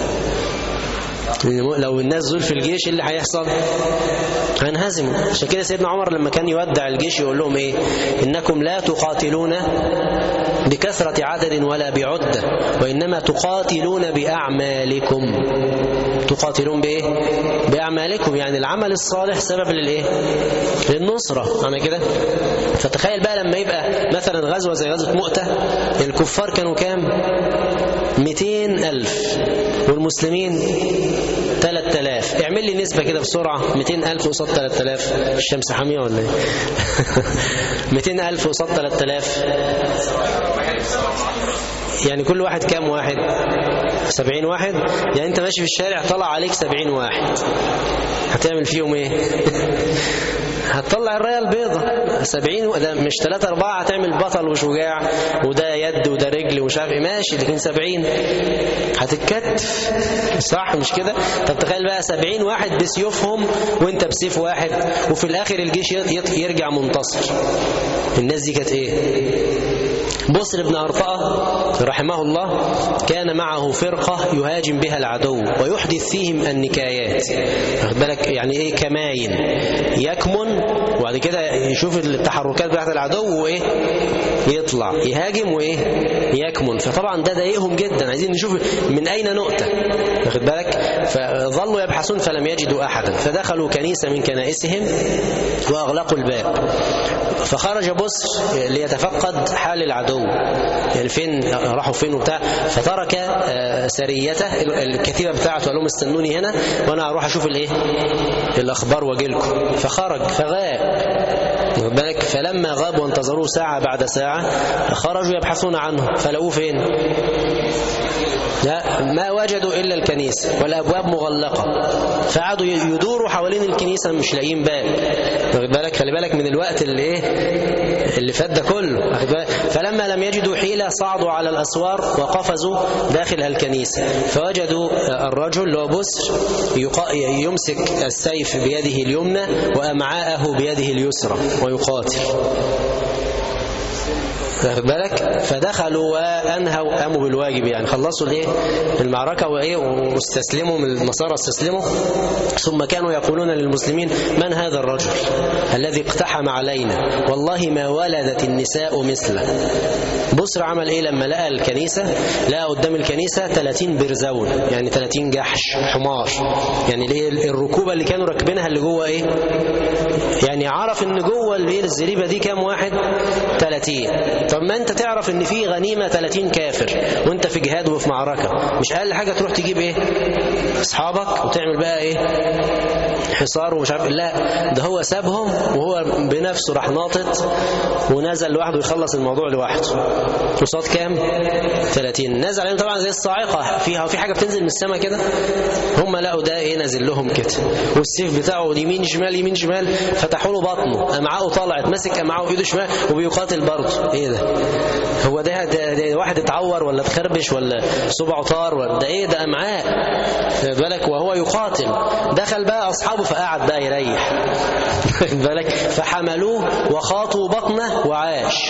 لو الناس دول في الجيش اللي هيحصل؟ هنهزموا. عشان كده سيدنا عمر لما كان يودع الجيش يقول لهم ايه؟ انكم لا تقاتلون بكثرة عدد ولا بعدة وإنما تقاتلون بأعمالكم. تقاتلون بإيه؟ بأعمالكم، يعني العمل الصالح سبب للإيه؟ للنصرة. أنا كده فتخيل بقى لما يبقى مثلا غزوة زي غزوة مؤتة، الكفار كانوا كام؟ 200,000 والمسلمين 3000. اعمل لي نسبة كده بسرعة. 200,000 قصاد 3000، الشمس حامية ولا ايه؟ 200,000 قصاد 3000 يعني كل واحد كام واحد؟ 70 واحد. يعني انت ماشي في الشارع طلع عليك 70 واحد، هتعمل فيهم ايه؟ هتطلع الراية البيضة، 70 ده مش 3-4 هتعمل بطل وشجاع وده يد وده رجل ومش عارف ايه، ماشي، لكن 70 هتتكتف، صح مش كده؟ طب تخيل بقى 70 واحد بسيوفهم وانت بسيف واحد، وفي الاخر الجيش يرجع منتصر. الناس دي كانت ايه؟ بصر بن أرطاة رحمه الله كان معه فرقة يهاجم بها العدو ويحدث فيهم النكايات، واخد بالك يعني ايه؟ كماين، يكمن وبعد كده يشوف التحركات بتاعت العدو وايه يطلع يهاجم وايه يكمن. فطبعا ده ضايقهم جدا، عايزين نشوف من اين نؤتى، واخد بالك؟ فظلوا يبحثون فلم يجدوا احدا، فدخلوا كنيسة من كنائسهم واغلقوا الباب، فخرج بصر ليتفقد حال العدو، يعني فين راحوا فين وبتاع، فترك سريته الكتيبة بتاعته، قال لهم استنوني هنا وانا اروح اشوف الايه الاخبار واجي لكم. فخرج فغاب، واخد بالك؟ فلما غاب وانتظروه ساعة بعد ساعة خرجوا يبحثون عنه، فلقوه فين؟ لا، ما وجدوا إلا الكنيسة والأبواب مغلقة، فقعدوا يدوروا حوالين الكنيسة مش لاقيين باب، واخد بالك؟ خلي بالك من الوقت اللي فات ده كله، واخد بالك؟ فلما لم يجدوا حيلة صعدوا على الأسوار وقفزوا داخل الكنيسة، فوجدوا الرجل اللي هو بسر يمسك السيف بيده اليمنى وأمعاءه بيده اليسرى ويقاتل، واخد بالك؟ فدخلوا وانهوا، قاموا بالواجب، يعني خلصوا الايه المعركه وايه واستسلموا، من النصارى استسلموا. ثم كانوا يقولون للمسلمين: من هذا الرجل الذي اقتحم علينا؟ والله ما ولدت النساء مثله. بصر عمل ايه لما لقى الكنيسه؟ لقى قدام الكنيسه 30 برزون، يعني 30 جحش حمار، يعني ليه الركوبه اللي كانوا راكبينها اللي جوه ايه، يعني عرف ان جوه الزريبه دي كام واحد؟ 30. طب ما انت تعرف ان في غنيمة 30 كافر وانت في جهاد وفي معركة، مش اقل حاجة تروح تجيب ايه اصحابك وتعمل بقى ايه حصار ومش عارف؟ لا، ده هو سابهم وهو بنفسه راح ناطط ونزل لوحده يخلص الموضوع لوحده. قصاد كام؟ 30. نزل عليهم طبعا زي الصاعقة، في حاجة بتنزل من السماء كده، هم لقوا ده ايه نازل لهم كده، والسيف بتاعه يمين شمال يمين شمال، فتحوا له بطنه، امعاءه طلعت، ماسك امعاءه بايده شمال وبيقاتل برضه. ايه ده؟ هو ده واحد اتعور ولا اتخربش ولا صبعه طار ولا ده ايه؟ ده امعاء، خد بالك؟ وهو يقاتل. دخل بقى اصحابه فقعد بقى يريح، خد بالك؟ فحملوه وخاطوا بطنه وعاش،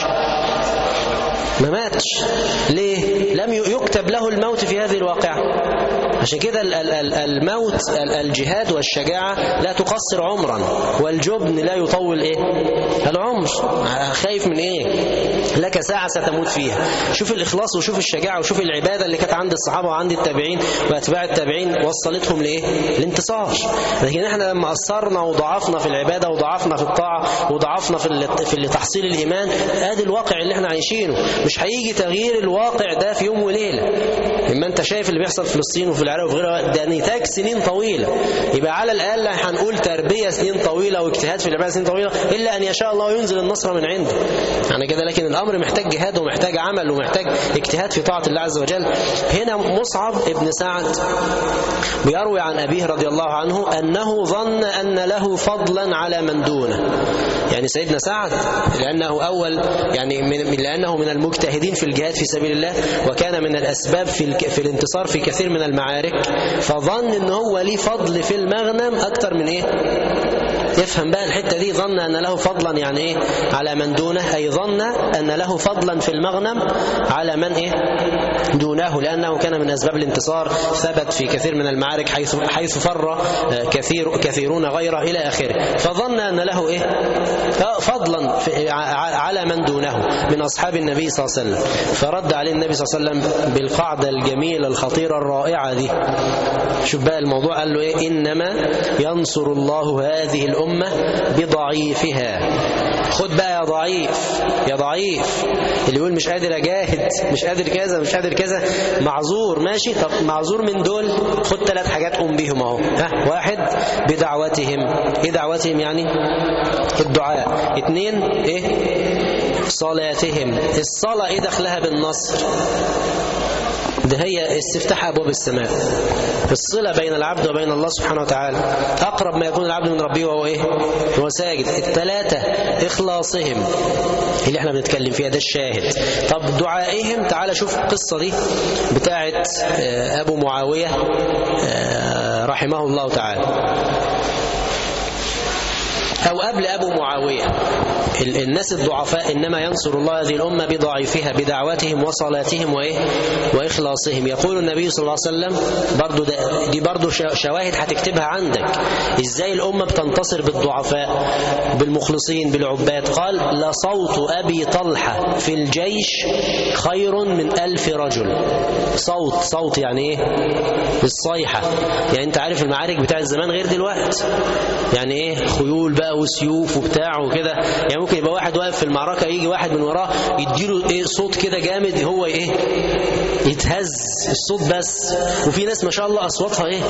ما ماتش. ليه؟ لم يكتب له الموت في هذه الواقعة. عشان كده الموت، الجهاد والشجاعة لا تقصر عمرا، والجبن لا يطول ايه العمر. خايف من ايه؟ لك ساعة ستموت فيها. شوف الإخلاص وشوف الشجاعة وشوف العبادة اللي كانت عند الصحابة وعند التابعين وأتباع التابعين وصلتهم لإيه؟ الانتصار. لكن احنا لما قصرنا وضعفنا في العبادة وضعفنا في الطاعة وضعفنا في تحصيل الإيمان، ادي الواقع اللي احنا عايشينه. مش هيجي تغيير الواقع ده في يوم وليلة. إما انت شايف اللي بيحصل في فلسطين وفي العراق وفي غيرها، ده نتاج سنين طويلة. يبقى على الأقل هنقول تربية سنين طويلة واجتهاد في العبادة سنين طويلة، إلا أن يشاء الله ينزل النصر من عنده يعني كده. لكن الأمر محتاج جهاد ومحتاج عمل ومحتاج اجتهاد في طاعة الله عز وجل. هنا مصعب ابن سعد بيروي عن أبيه رضي الله عنه أنه ظن أن له فضلا على من دونه. يعني سيدنا سعد لأنه لأنه من المجتهدين في الجهاد في سبيل الله، وكان من الأسباب في الانتصار في كثير من المعارك، فظن أن هو ليه فضل في المغنم أكتر من إيه؟ يفهم بقى الحتة دي، ظن أن له فضلا يعني إيه؟ على من دونه، أي ظن أن له فضلا في المغنم على من إيه؟ دونه، لأنه كان من أسباب الانتصار، ثبت في كثير من المعارك حيث فر كثيرون غيره إلى آخره. فظن أن له إيه؟ فضلا على من دونه من أصحاب النبي صلى الله عليه وسلم. فرد عليه النبي صلى الله عليه وسلم بالقاعدة الجميلة الخطيرة الرائعة دي. شوف بقى الموضوع، قال له إيه؟ إنما ينصر الله هذه الأمة بضعيفها. خد بقى يا ضعيف، يا ضعيف اللي يقول مش قادر أجاهد، مش قادر كذا، مش قادر كذا، معذور، ماشي. طب معذور من دول، خد 3 حاجات قوم بيهم اهو. 1 بدعوتهم. ايه دعوتهم؟ يعني الدعاء. 2 ايه؟ صلاتهم. الصلاة ايه دخلها بالنصر؟ ده هي استفتاح أبواب السماء، الصلة بين العبد وبين الله سبحانه وتعالى. أقرب ما يكون العبد من ربه وهو إيه؟ هو ساجد. الثلاثة إخلاصهم اللي احنا بنتكلم فيها، ده الشاهد. طب دعائهم، تعال شوف القصة دي بتاعت أبو معاوية رحمه الله تعالى، أو قبل أبو معاوية. الناس الضعفاء إنما ينصر الله هذه الأمة بضعيفها بدعواتهم وصلاتهم وإخلاصهم. يقول النبي صلى الله عليه وسلم برضو دي برضو شواهد هتكتبها عندك، إزاي الأمة بتنتصر بالضعفاء بالمخلصين بالعباد. قال: لصوت أبي طلحة في الجيش خير من 1000 رجل. صوت يعني إيه؟ الصيحة. يعني أنت عارف المعارك بتاعت زمان غير دلوقتي، يعني إيه؟ خيول بقى وسيوف وبتاع وكده. يعني ممكن يبقى واحد واقف في المعركة يجي واحد من وراه يديله ايه صوت كده جامد، هو ايه يتهز الصوت بس. وفي ناس ما شاء الله اصواتها ايه،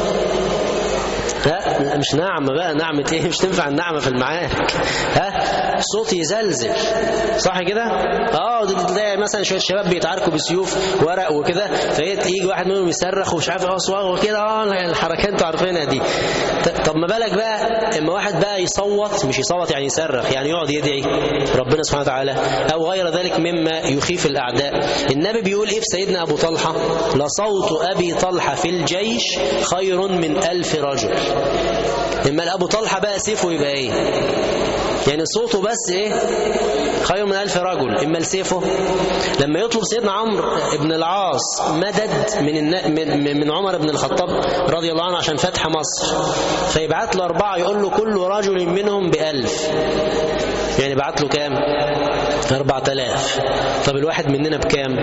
لا مش ناعمة بقى، ناعمة ايه، مش تنفع الناعمة في المعارك، صوت يزلزل، صح كده؟ تلاقي مثلا شوية شباب بيتعاركوا بسيوف ورق وكده، فيجي واحد منهم يصرخ ومش عارف اصوات وكده، الحركات انتوا عارفينها دي. طب ما بالك بقى اما واحد بقى يصوت، مش يصوت يعني يصرخ، يعني يقعد يدعي ربنا سبحانه وتعالى او غير ذلك مما يخيف الاعداء. النبي بيقول ايه في سيدنا ابو طلحة؟ لصوت ابي طلحة في الجيش خير من 1000 رجل. اما ابو طلحة بقى سيفه يبقى ايه؟ يعني صوته بس ايه؟ خير من 1000 رجل. اما لسيفه لما يطلب سيدنا عمرو بن العاص مدد من عمر بن الخطاب رضي الله عنه عشان فتح مصر، فيبعت له 4 يقول له كل رجل منهم ب1000، يعني بعت له كام؟ 4000. طب الواحد مننا بكام؟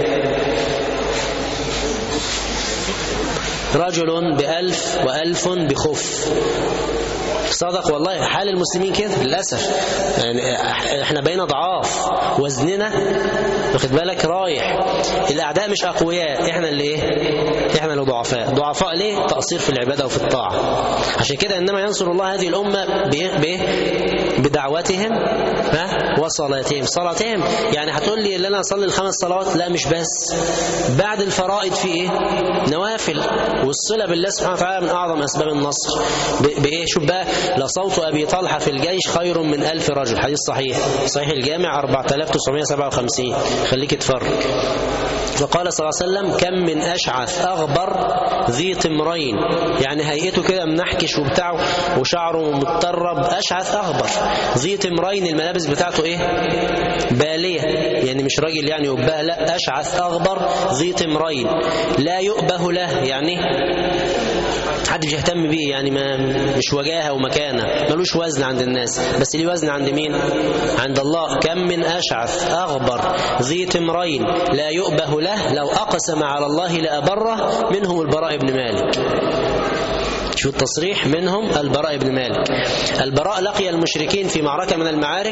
رجل ب1000 و1000 بخف. صدق والله، حال المسلمين كده للأسف. يعني احنا بقينا ضعاف، وزننا واخد بالك رايح. الأعداء مش أقوياء، احنا اللي ايه؟ احنا اللي ضعفاء. ليه؟ تقصير في العبادة وفي الطاعة. عشان كده إنما ينصر الله هذه الأمة بدعواتهم وصلاتهم. صلاتهم يعني هتقول لي اللي أنا أصلي ال5 صلوات، لا مش بس، بعد الفرائض في ايه؟ نوافل. والصلة بالله سبحانه وتعالى من أعظم أسباب النصر. بإيه؟ شوف بقى، لصوت أبي طلحة في الجيش خير من 1000 رجل. حديث صحيح الجامع 4957. خليك تفرق. وقال صلى الله عليه وسلم: كم من أشعث أغبر ذي طمرين، يعني هيئته كده منحكش وبتاعه وشعره متطرب، أشعث أغبر ذي طمرين، الملابس بتاعته ايه؟ بالية، يعني مش راجل يعني يبقى، لا، أشعث أغبر ذي طمرين لا يؤبه له، يعني حد مش يهتم بيه، يعني مش وجاهه ومكانه، ملوش وزن عند الناس، بس ليه وزن عند مين؟ عند الله. كم من أشعث أغبر ذي طمرين لا يؤبه له لو أقسم على الله لأبره، منهم البراء بن مالك. شو التصريح؟ منهم البراء بن مالك. البراء لقي المشركين في معركة من المعارك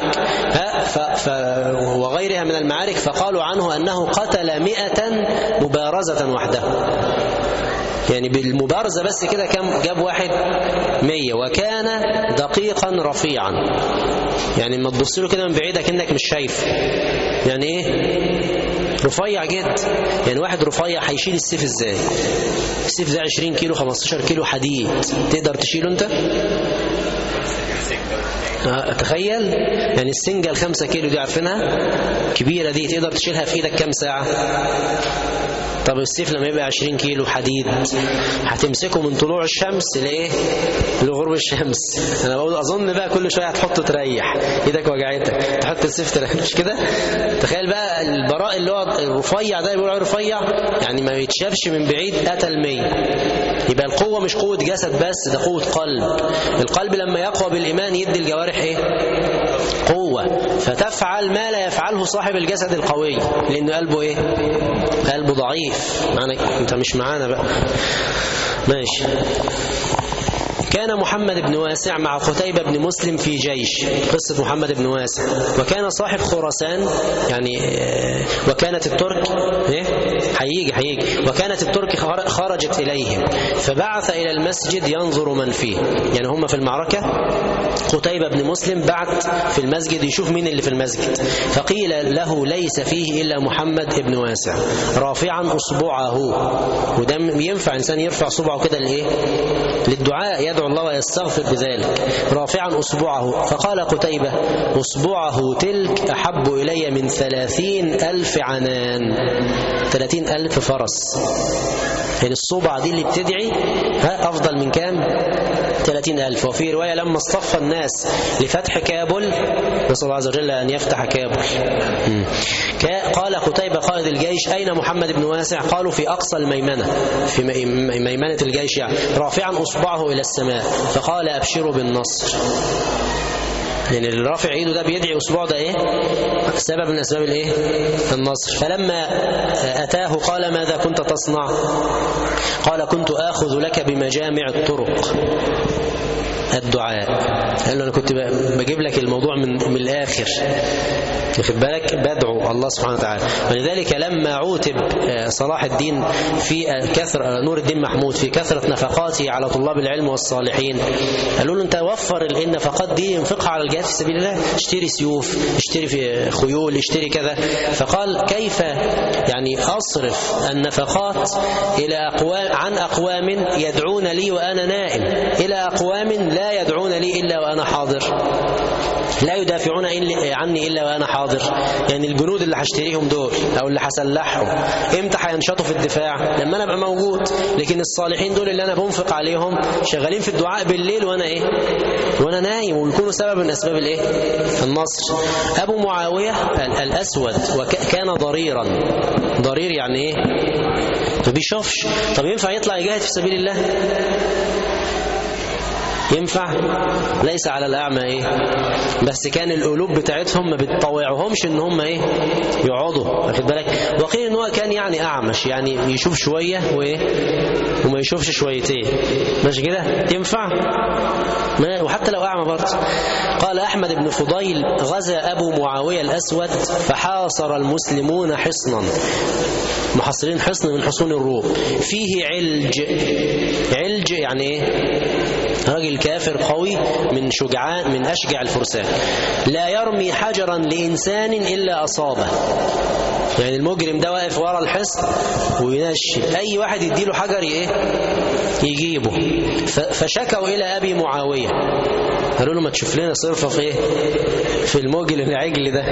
وغيرها من المعارك، فقالوا عنه أنه قتل 100 مبارزة وحده، يعني بالمبارزة بس كده كم جاب؟ واحد 100. وكان دقيقا رفيعا، يعني ما تبص له كده من بعيد كأنك مش شايف، يعني ايه؟ رفيع جدا. يعني واحد رفيع هيشيل السيف ازاي؟ السيف ده 20 كيلو 15 كيلو حديد، تقدر تشيله انت؟ تخيل، يعني السنجة 5 كيلو دي عارفينها كبيرة دي، تقدر تشيلها في ايدك كام ساعة؟ طب السيف لما يبقى 20 كيلو حديد هتمسكه من طلوع الشمس لايه؟ لغروب الشمس. انا بقول اظن بقى كل شويه هتحط تريح ايدك وجعتك، تحط السيف تريح، مش كده؟ تخيل بقى البراء اللي هو الرفيع ده، بيقولوا عليه رفيع يعني ما يتشافش من بعيد، قتل 100. يبقى القوه مش قوه جسد بس، ده قوه قلب. القلب لما يقوى بالايمان يدي الجوارح ايه؟ قوه، فتفعل ما لا يفعله صاحب الجسد القوي، لانه قلبه ايه؟ قلبه ضعيف. معنى انت مش معانا بقى، ماشي. كان محمد بن واسع مع قتيبة بن مسلم في جيش، قصة محمد بن واسع. وكان صاحب خراسان، يعني وكانت الترك هيجي وكانت الترك خرجت إليهم، فبعث إلى المسجد ينظر من فيه. يعني هم في المعركة قتيبة بن مسلم بعت في المسجد يشوف مين اللي في المسجد، فقيل له ليس فيه إلا محمد بن واسع رافعا أصبعه، وده ينفع إنسان يرفع صبعه كده لإيه؟ للدعاء، يدعو الله ويستغفر بذلك، رافعا أصبعه. فقال قتيبة أصبعه تلك أحب إلي من 30,000 عنان، 30,000 فرس. يعني الصبع دي اللي بتدعي أفضل من كام؟ 30,000. وفي رواية لما اصطف الناس لفتح كابل، نسأل الله عز وجل أن يفتح كابل، قال قتيبة قائد الجيش أين محمد بن واسع؟ قالوا في أقصى الميمنة، في ميمنة الجيش يعني، رافعا أصبعه إلى السماء. فقال أبشروا بالنصر. يعني اللي رافع ايده ده بيدعي أصبعه ده ايه؟ سبب من أسباب الايه؟ النصر. فلما أتاه قال ماذا كنت تصنع؟ قال كنت آخذ لك بمجامع الطرق الدعاء. قال له أنا كنت بجيب لك الموضوع من الآخر، واخد بالك، بدعو الله سبحانه وتعالى. ولذلك لما عوتب صلاح الدين في كثرة، نور الدين محمود في كثرة نفقاته على طلاب العلم والصالحين، قالوا له أنت وفر النفقات دي انفقها على الجهاد في سبيل الله، اشتري سيوف، اشتري في خيول، اشتري كذا. فقال كيف يعني أصرف النفقات إلى عن أقوام يدعون لي وأنا نائم، إلى أقوام لا يدعون لي إلا وأنا حاضر، لا يدافعون عني إلا وأنا حاضر. يعني الجنود اللي هشتريهم دول أو اللي هسلحهم إمتى هينشطوا في الدفاع؟ لما أنا أبقى موجود. لكن الصالحين دول اللي أنا بنفق عليهم شغالين في الدعاء بالليل وأنا إيه؟ وأنا نايم، ويكونوا سبب من أسباب الإيه؟ النصر. أبو معاوية الأسود وكان ضريرا، ضرير يعني إيه؟ ما بيشوفش. طب ينفع يطلع يجاهد في سبيل الله؟ ينفع؟ ليس على الأعمى إيه؟ بس كان القلوب بتاعتهم ما بتطوعهمش إن هم إيه؟ يقعدوا، واخد بالك؟ وقيل إن هو كان يعني أعمش، يعني يشوف شوية وإيه؟ وما يشوفش شويتين، ماشي كده؟ ينفع؟ وحتى لو أعمى برضه. قال أحمد بن فضيل غزا أبو معاوية الأسود فحاصر المسلمون حصنا، محاصرين حصن من حصون الروم، فيه علج. علج يعني إيه؟ راجل كافر قوي من شجعان، من أشجع الفرسان، لا يرمي حجرا لإنسان إلا أصابه. يعني المجرم ده واقف ورا الحصن وينشل أي واحد يديله حجر إيه؟ يجيبه. فشكوا إلى أبي معاوية، قالوا له ما تشوف لنا صرفة في إيه؟ في المجرم العجل ده.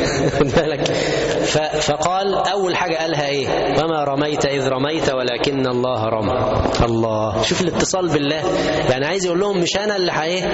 فقال أول حاجة قالها إيه؟ وما رميت إذ رميت ولكن الله رمى. الله، شوف الاتصال بالله، يعني عايز يقول لهم مش أنا اللي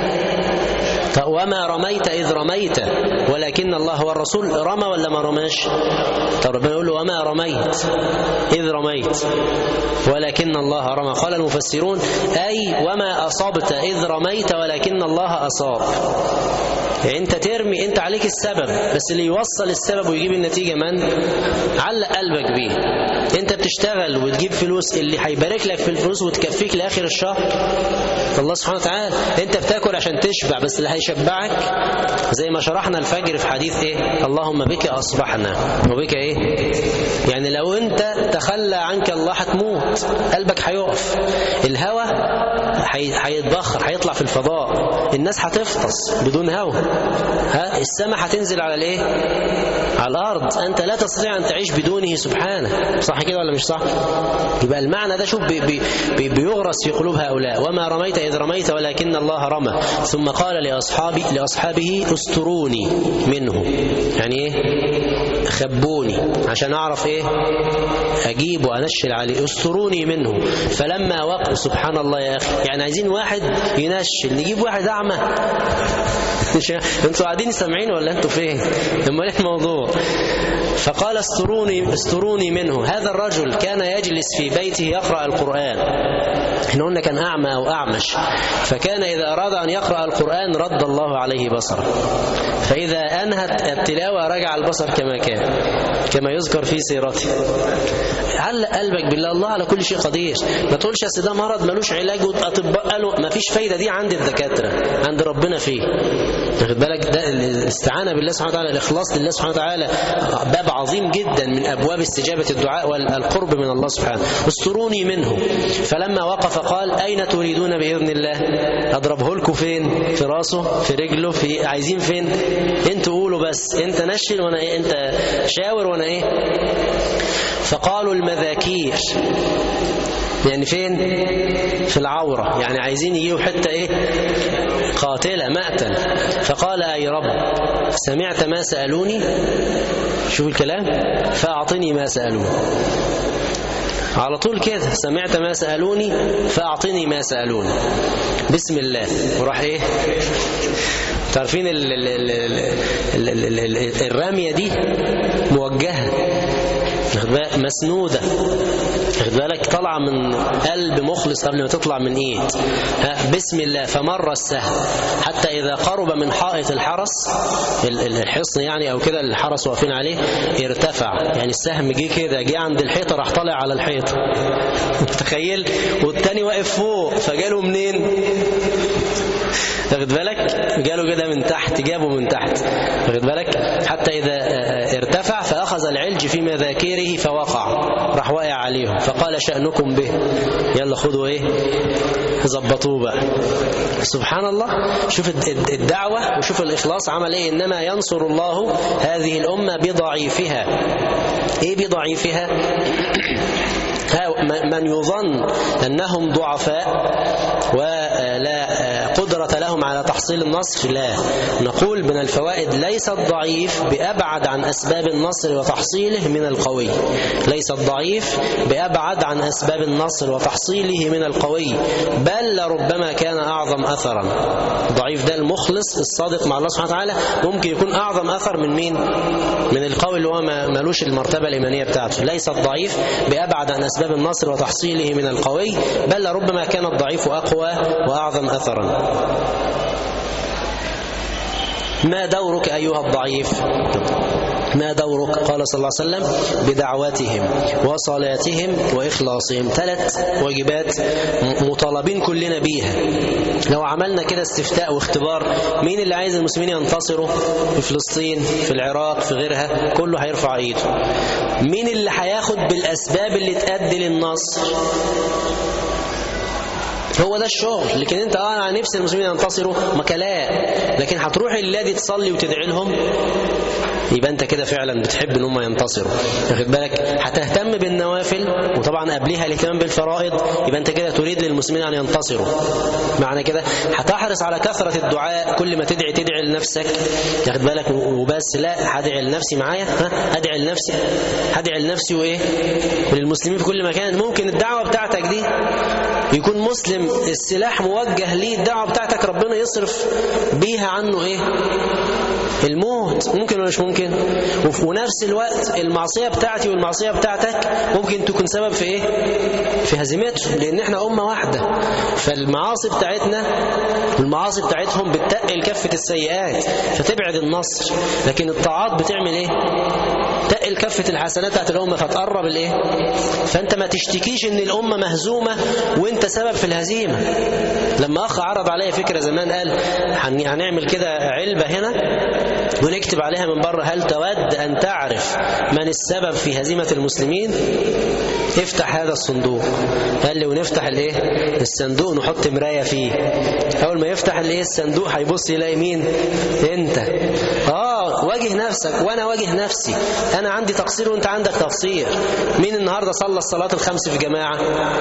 وما رميت إذ رميت ولكن الله. هو الرسول رمى ولا ما رماش؟ طب ربنا يقول له وما رميت إذ رميت ولكن الله رمى. قال المفسرون أي وما أصبت إذ رميت ولكن الله أصاب. يعني انت ترمي، انت عليك السبب، بس اللي يوصل السبب ويجيب النتيجة من؟ علق قلبك بيه. انت بتشتغل وتجيب فلوس، اللي هيبارك لك في الفلوس وتكفيك لآخر الشهر الله سبحانه وتعالى. انت بتاكل عشان تشبع، بس اللي هيشبعك زي ما شرحنا الفجر في حديث ايه؟ اللهم بك أصبحنا وبك ايه؟ يعني لو انت تخلى عنك الله هتموت، قلبك هيقف، الهوى هيتبخر، هيطلع في الفضاء، الناس هتفطس بدون هوى، السماء هتنزل على الايه؟ على الارض. انت لا تستطيع ان تعيش بدونه سبحانه. صح كده ولا مش صح؟ يبقى المعنى ده شوف بيغرس في قلوب هؤلاء. وما رميت اذ رميت ولكن الله رمى. ثم قال لاصحابه استروني منه، يعني ايه؟ خبوني عشان اعرف ايه؟ اجيب وانشل عليه. استروني منه. فلما وقف، سبحان الله يا اخي، يعني عايزين واحد ينشل، نجيب واحد اعمى؟ انتوا قاعدين سامعين ولا انتوا فين؟ امال ايه الموضوع؟ فقال استروني منه. هذا الرجل كان يجلس في بيته يقرأ القرآن، احنا قلنا كان أعمى أو أعمش، فكان إذا أراد أن يقرأ القرآن رد الله عليه بصره، فإذا أنهت التلاوة رجع البصر كما كان، كما يذكر في سيرته. علق قلبك بالله، الله على كل شيء قدير. ما تقولش أصل ده مرض ملوش علاج وأطباء قالوا ما فيش فايدة، دي عند الدكاترة، عند ربنا فيه. واخد بالك؟ ده الاستعانة بالله سبحانه وتعالى، الإخلاص لله سبحانه وتعالى، باب عظيم جدا من أبواب استجابة الدعاء والقرب من الله سبحانه. استروني منه. فلما وقف قال أين تريدون بإذن الله؟ أضربه لكم فين؟ في راسه، في رجله، في عايزين فين؟ انتوا قولوا بس، انت نشل وانا ايه، انت شاور وانا ايه. فقالوا المذاكير، يعني فين؟ في العورة، يعني عايزين يجيوا حتة ايه؟ قاتلة، مقتل. فقال أي رب سمعت ما سألوني، شوف الكلام، فأعطني ما سألوني. على طول كده، سمعت ما سألوني فأعطني ما سألوني. بسم الله. وراح ايه؟ تعرفين الرمية دي موجهة، مسنودة، خد بالك، طلع من قلب مخلص قبل ما تطلع من ايد. بسم الله. فمر السهم حتى إذا قرب من حائط الحرس، الحصن يعني أو كده الحرس واقفين عليه، ارتفع، يعني السهم جه عند الحيطة راح طالع على الحيطة. تخيل. والتاني واقف فوق، فجاله منين؟ واخد بالك؟ جاله كده من تحت، جابه من تحت، واخد بالك؟ حتى إذا ارتفع فأخذ العلج في مذاكيره فوقع، راح واقع عليهم. فقال شأنكم به، يلا خدوا ايه، ظبطوه بقى. سبحان الله. شوف الدعوة وشوف الإخلاص عمل ايه. إنما ينصر الله هذه الأمة بضعيفها. ايه بضعيفها؟ من يظن أنهم ضعفاء ولا قدرة لهم على تحصيل النصر، لا. نقول من الفوائد: ليس الضعيف بأبعد عن أسباب النصر وتحصيله من القوي. ليس الضعيف بأبعد عن أسباب النصر وتحصيله من القوي، بل لربما كان أعظم أثرا. الضعيف ده المخلص الصادق مع الله سبحانه وتعالى ممكن يكون أعظم أثر من مين؟ من القوي اللي هو مالوش المرتبة الإيمانية بتاعته. ليس الضعيف بأبعد عن أسباب النصر وتحصيله من القوي، بل لربما كان الضعيف أقوى وأعظم أثرا. ما دورك أيها الضعيف؟ ما دورك؟ قال صلى الله عليه وسلم: بدعواتهم وصلاتهم وإخلاصهم. 3 واجبات مطالبين كلنا بيها. لو عملنا كده استفتاء واختبار، مين اللي عايز المسلمين ينتصروا في فلسطين، في العراق، في غيرها؟ كله هيرفع ايده. مين اللي هياخد بالأسباب اللي تؤدي للنصر؟ هو ده الشغل. لكن انت انا نفسي المسلمين ينتصروا مكلاء، لكن هتروح الذي تصلي وتدعي لهم، يبقى انت كده فعلا بتحب ان هم ينتصروا. واخد بالك؟ هتهتم بالنوافل، وطبعا قبلها الاهتمام بالفرائض، يبقى انت كده تريد للمسلمين ان ينتصروا. معنى كده هتحرص على كثرة الدعاء، كل ما تدعي لنفسك. واخد بالك؟ وبس لا، هدعي لنفسي معايا، هدعي لنفسي وايه؟ وللمسلمين في كل مكان. ممكن الدعوة بتاعتك دي يكون مسلم السلاح موجه ليه، الدعوة بتاعتك ربنا يصرف بيها عنه ايه؟ الموت. ممكن ولا مش ممكن؟ ونفس الوقت المعصية بتاعتي والمعصية بتاعتك ممكن تكون سبب في ايه؟ في هزيمته، لان احنا أمة واحدة. فالمعاصي بتاعتنا والمعاصي بتاعتهم بتتقل كفة السيئات فتبعد النصر، لكن الطاعات بتعمل ايه؟ تقل كفة الحسنات بتاعت الأمة فتقرب الايه؟ فانت ما تشتكيش ان الأمة مهزومة وانت سبب في الهزيمة. لما أخ عرض علي فكرة زمان، قال هنعمل كده علبة هنا ونكتب عليها من بره: هل تود أن تعرف من السبب في هزيمة المسلمين؟ افتح هذا الصندوق. قال لي: ونفتح الايه؟ الصندوق، نحط مراية فيه. أول ما يفتح الايه الصندوق هيبص يلاقي مين؟ انت. واجه نفسك وانا واجه نفسي. انا عندي تقصير وانت عندك تقصير. مين النهارده صلى الصلاة الخمس في جماعة؟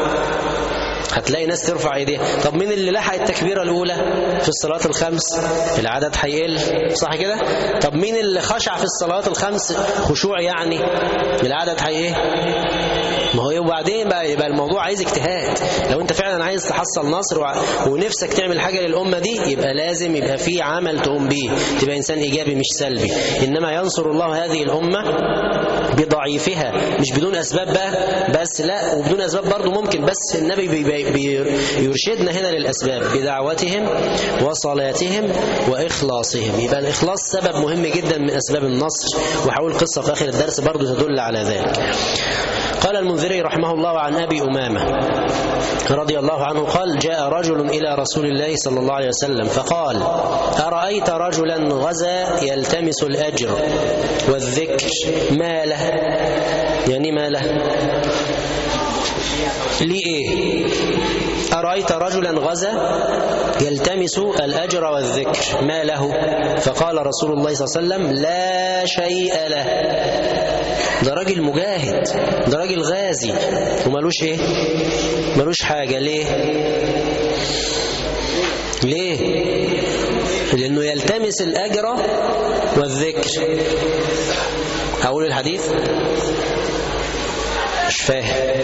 هتلاقي ناس ترفع ايديها. طب مين اللي لحق التكبيرة الأولى في الصلاة الخمس؟ العدد هيقل، صح كده؟ طب مين اللي خشع في الصلاة الخمس خشوع يعني؟ العدد هي ما هو. وبعدين بقى يبقى الموضوع عايز اجتهاد. لو انت فعلا عايز تحصل نصر ونفسك تعمل حاجة للأمة دي، يبقى لازم يبقى في عمل تقوم بيه، تبقى إنسان إيجابي مش سلبي. إنما ينصر الله هذه الأمة بضعيفها، مش بدون أسباب بقى بس، لا، وبدون أسباب برضو ممكن، بس النبي بيرشدنا هنا للأسباب: بدعوتهم وصلاتهم وإخلاصهم. يبقى الإخلاص سبب مهم جدا من أسباب النصر، وحاول قصة في آخر الدرس برضو تدل على ذلك. قال المنذري رحمه الله عن أبي أمامة رضي الله عنه قال: جاء رجل إلى رسول الله صلى الله عليه وسلم فقال: أرأيت رجلا غزا يلتمس الأجر والذكر ما له. يعني ما له لإيه؟ أرأيت رجلا غزا يلتمس الأجر والذكر ما له؟ فقال رسول الله صلى الله عليه وسلم لا شيء له. ده راجل مجاهد، ده راجل غازي ومالوش إيه؟ مالوش حاجة. ليه؟ لأنه يلتمس الأجر والذكر. أقول الحديث مش فاهم.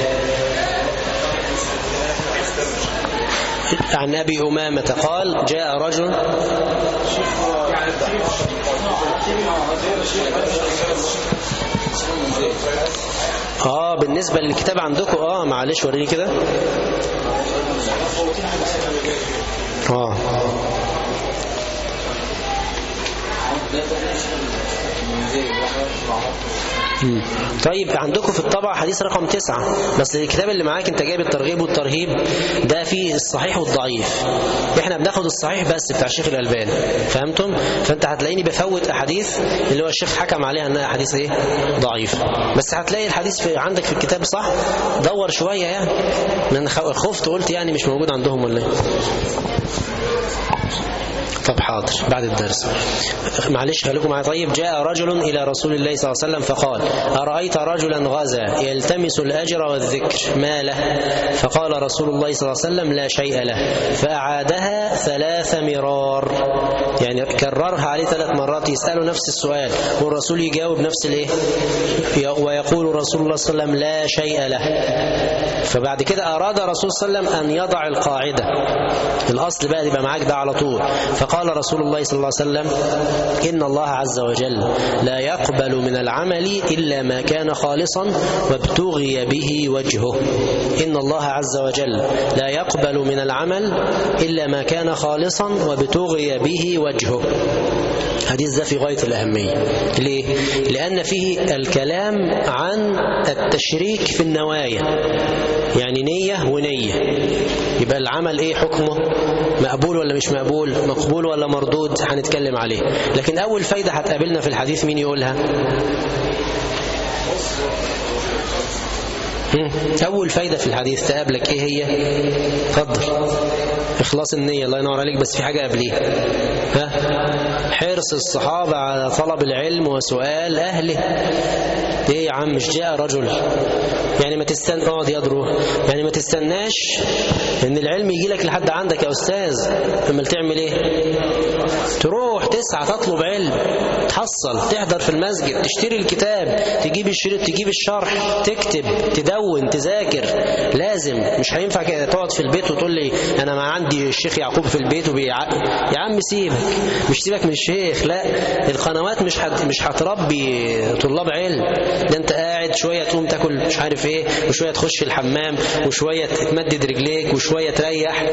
عن أبي أمامة قال جاء رجل بالنسبة للكتاب عندكم معلش وريني كده. طيب عندكم في الطبعة حديث رقم 9، بس الكتاب اللي معاك انت جايب الترغيب والترهيب ده فيه الصحيح والضعيف. احنا بناخد الصحيح بس بتاع الشيخ الألباني، فهمتم؟ فانت هتلاقيني بفوت احاديث اللي هو الشيخ حكم عليها انها احاديث ايه؟ ضعيف. بس هتلاقي الحديث عندك في الكتاب صح. دور شوية يعني، انا خفت قلت يعني مش موجود عندهم ولا ايه. طب حاضر بعد الدرس معلش خليكم معايا. طيب جاء رجل إلى رسول الله صلى الله عليه وسلم فقال أرأيت رجلا غزا يلتمس الأجر والذكر ما له؟ فقال رسول الله صلى الله عليه وسلم لا شيء له. فأعادها 3 مرار، يعني كررها عليه 3 مرات يسأله نفس السؤال والرسول يجاوب نفس الايه، ويقول رسول الله صلى الله عليه وسلم لا شيء له. فبعد كده أراد رسول صلى الله عليه وسلم أن يضع القاعدة، الأصل بقى يبقى معاك ده على طول. فقال رسول الله صلى الله عليه وسلم إن الله عز وجل لا يقبل من العمل إلا ما كان خالصا وابتغي به وجهه. إن الله عز وجل لا يقبل من العمل إلا ما كان خالصا وابتغي به وجهه. حديث ده في غاية الأهمية. ليه؟ لأن فيه الكلام عن التشريك في النوايا، يعني نية ونية. يبقى العمل ايه حكمه؟ مقبول ولا مش مقبول؟ مقبول ولا مردود؟ هنتكلم عليه. لكن أول فايدة هتقابلنا في الحديث مين يقولها؟ أول فايدة في الحديث تقابلك ايه هي؟ اتفضل. إخلاص النية، الله ينور عليك. بس في حاجة قبليها، حرص الصحابة على طلب العلم وسؤال أهله. ايه يا عم مش جاء رجل يعني ما تستنى اقعد يضرب، يعني ما تستناش ان العلم يجي لك لحد عندك يا استاذ. اما تعمل ايه؟ تروح تسعى تطلب علم، تحصل، تحضر في المسجد، تشتري الكتاب، تجيب الشريط، تجيب الشرح، تكتب، تدون، تذاكر. لازم. مش هينفع كده تقعد في البيت وتقول لي انا ما عندي الشيخ يعقوب في البيت يا عم سيبك، مش سيبك من الشيخ. لا، القنوات مش هتربي طلاب علم. ده انت قاعد شوية تقوم تاكل مش عارف ايه، وشوية تخش الحمام، وشوية تمدد رجليك، وشوية تريح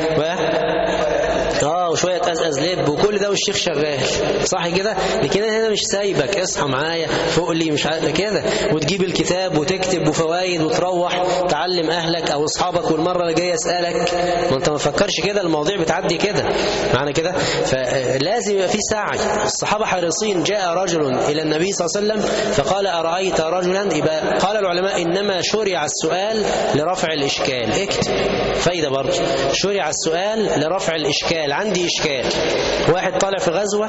وشوية تقزقز لب، وكل ده والشيخ شغال، صح كده؟ لكن انا هنا مش سايبك، اصحى معايا فوق لي مش عارف كده، وتجيب الكتاب وتكتب وفوائد وتروح تعلم اهلك او اصحابك، والمره اللي جايه اسالك. ما انت ما تفكرش كده، المواضيع بتعدي كده معنى كده. فلازم يبقى في سعي. الصحابه حريصين. جاء رجل الى النبي صلى الله عليه وسلم فقال ارايت رجلا. يبقى قال العلماء انما شرع السؤال لرفع الاشكال. اكتب فايده برضه، شرع السؤال لرفع الاشكال. عندي اشكال، واحد طالع في غزوه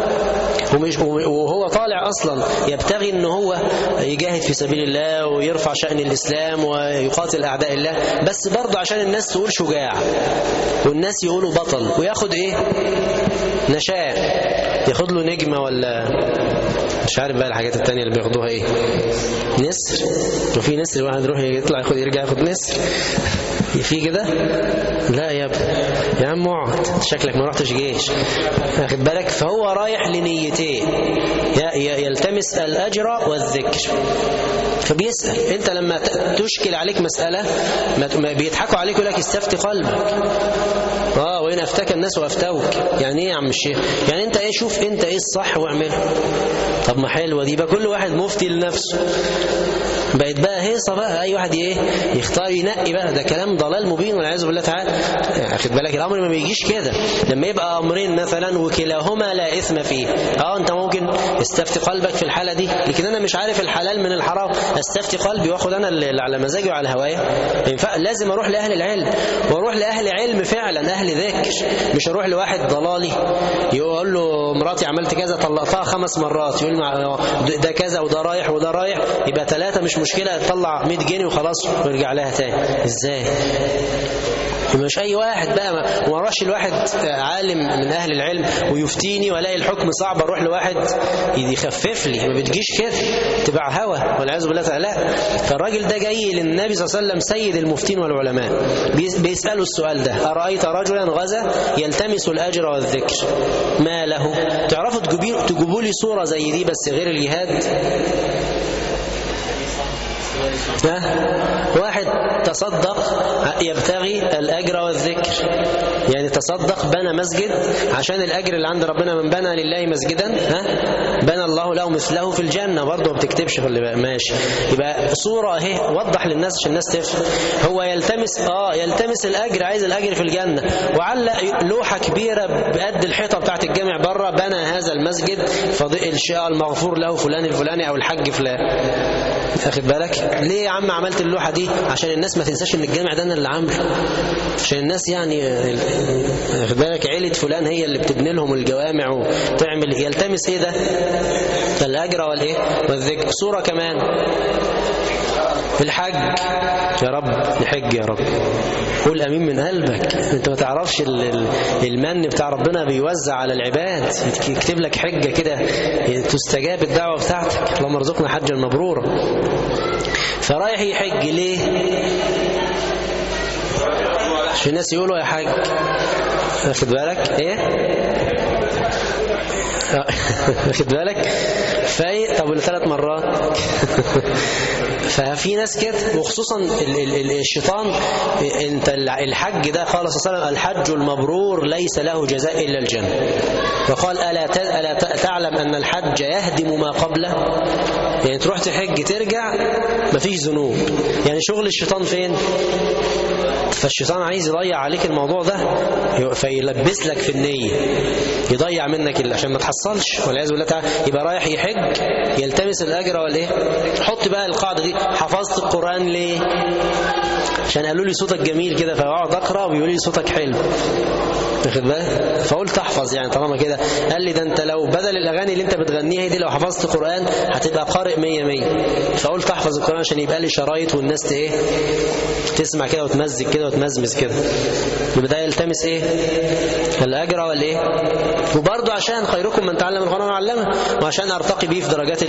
وهو طالع اصلا يبتغي ان هو يجاهد في سبيل الله ويرفع شأن الاسلام ويقاتل اعداء الله، بس برضه عشان الناس تقول شجاع والناس يقولوا بطل، وياخد ايه؟ نشاء، ياخد له نجمه ولا مش عارف بقى الحاجات التانية اللي بياخدوها ايه، نسر. وفي نسر واحد يروح يطلع يرجع ياخد نسر في كده. لا يا ابني يا عم اقعد، شكلك ما رحتش جيش، واخد بالك؟ فهو رايح لنيتين، يلتمس الاجر والذكر. فبيسأل. انت لما تشكل عليك مسألة ما بيضحكوا عليك يقول لك استفتي قلبك. وإن أفتك الناس وأفتوك. يعني ايه يا عم الشيخ؟ يعني انت ايه، شوف انت ايه الصح واعمله. طب طب ما حلوة دي، بقى كل واحد مفتي لنفسه، بقت بقى هيصة بقى، أي واحد يختار ينقي بقى، ده كلام ضلال مبين والعياذ بالله تعالى. أخد بالك الأمر ما بيجيش كده، لما يبقى أمرين مثلا وكلاهما لا إثم فيه، أنت ممكن استفتي قلبك في الحالة دي، لكن أنا مش عارف الحلال من الحرام، استفتي قلبي وأخد أنا اللي على مزاجي وعلى هوايا؟ لازم أروح لأهل العلم، وأروح لأهل علم فعلا، أهل ذكر، مش أروح لواحد ضلالي يقول له مراتي عملت كذا طلقتها 5 مرات، يقول ده كذا وده رايح وده رايح، يبقى 3 مش مشكلة، يطلع 100 جنيه وخلاص ويرجع لها تاني. ازاي؟ مش اي واحد بقى، ما اروحش لواحد عالم من اهل العلم ويفتيني والاقي الحكم صعب اروح لواحد يخفف لي، ما بتجيش كده، تبع هوى والعياذ بالله تعالى. فالراجل ده جاي للنبي صلى الله عليه وسلم سيد المفتين والعلماء، بيسألوا السؤال ده: أرأيت رجلا غزا يلتمس الأجر والذكر ما له؟ تعرفوا تجيبوا لي صورة زي دي بس غير الجهاد؟ واحد تصدق يبتغي الأجر والذكر، يعني تصدق بنى مسجد عشان الأجر اللي عند ربنا، من بنى لله مسجدا بنى الله له مثله في الجنة، برضه ما بتكتبش اللي بقى ماشي. يبقى صورة اهي، وضح للناس عشان الناس تفهم. هو يلتمس الأجر، عايز الأجر في الجنة، وعلق لوحة كبيرة بقد الحيطة بتاعت الجامع بره: بنى هذا المسجد فضيل شاء المغفور له فلان الفلاني أو الحج فلان. أخد بالك؟ ليه يا عم عملت اللوحة دي؟ عشان الناس ما تنساش ان الجامع ده انا اللي عامله، عشان الناس أخد بالك عيلة فلان هي اللي بتبني لهم الجوامع وتعمل. يلتمس ده؟ الأجر والذكر. صورة كمان في الحج: يا رب نحج يا رب. قول امين من قلبك، انت ما تعرفش المن بتاع ربنا بيوزع على العباد، يكتب لك حجة كده تستجاب الدعوة بتاعتك، اللهم ارزقنا حجا مبرورا. فرايح يحج ليه؟ عشان الناس يقولوا يا حج. واخد بالك واخد بالك؟ طب 3 مرات ففي ناس كده، وخصوصا الشيطان. انت الحج ده قال صلى الله عليه وسلم: الحج المبرور ليس له جزاء الا الجنه. وقال: الا تعلم ان الحج يهدم ما قبله؟ يعني تروح تحج ترجع مفيش ذنوب. يعني شغل الشيطان فين؟ فالشيطان عايز يضيع عليك الموضوع ده، فيلبس لك في النية، يضيع منك عشان ما تحصلش والعياذ بالله تعالى. يبقى رايح يحج يلتمس الأجر حط بقى القاعدة دي: حفظت القرآن ليه؟ عشان قالوا لي صوتك جميل كده، فاقعد اقرا وبيقولوا لي صوتك حلو. واخد بالك؟ فقلت احفظ يعني طالما كده. قال لي: ده انت لو بدل الاغاني اللي انت بتغنيها دي لو حفظت قرآن هتبقى قارئ 100. فقلت احفظ القرآن عشان يبقى لي شرايط والناس تسمع كده وتمزج كده وتمزمز كده. يبقى ده يلتمس الأجر وبرضه عشان خيركم من تعلم القرآن وعلمه، وعشان ارتقي بيه في درجات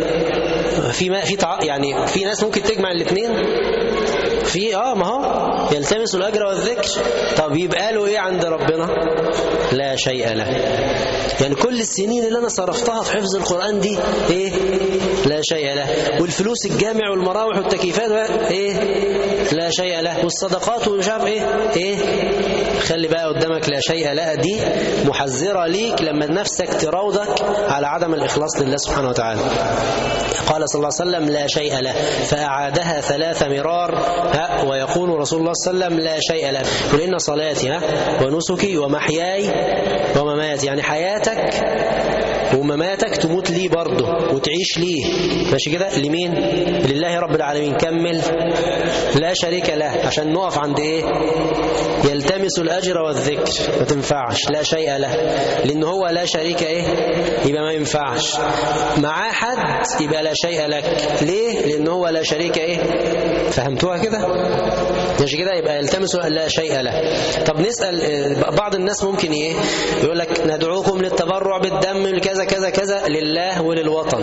يعني في ناس ممكن تجمع الاثنين ما هو يلتمس الأجر والذكر. طب يبقى له عند ربنا؟ لا شيء له. يعني كل السنين اللي أنا صرفتها في حفظ القرآن دي لا شيء له. والفلوس الجامع والمراوح والتكييفات لا شيء له. والصدقات ومش عارف خلي بقى قدامك لا شيء له دي محذرة ليك لما نفسك تراودك على عدم الإخلاص لله سبحانه وتعالى. قال صلى الله عليه وسلم: لا شيء له، فأعادها 3 مرار. ويقول رسول الله صلى الله عليه وسلم: لا شيء له. قل: إن صلاتي ونسكي ومحياي ومماتي، يعني حياتك ومماتك تموت لي برضه وتعيش ليه، ماشي كده؟ لمين؟ لله رب العالمين. كمل: لا شريك له، عشان نقف عند يلتمس الأجر والذكر. ما تنفعش لا شيء له، لأن هو لا شريك يبقى ما ينفعش. معاه حد يبقى لا شيء لك. ليه؟ لأن هو لا شريك فهمتوها كده؟ ماشي كده؟ يبقى يلتمس لا شيء له. طب نسأل بعض الناس ممكن يقول لك: ندعوكم للتبرع بالدم كذا كذا كذا لله وللوطن.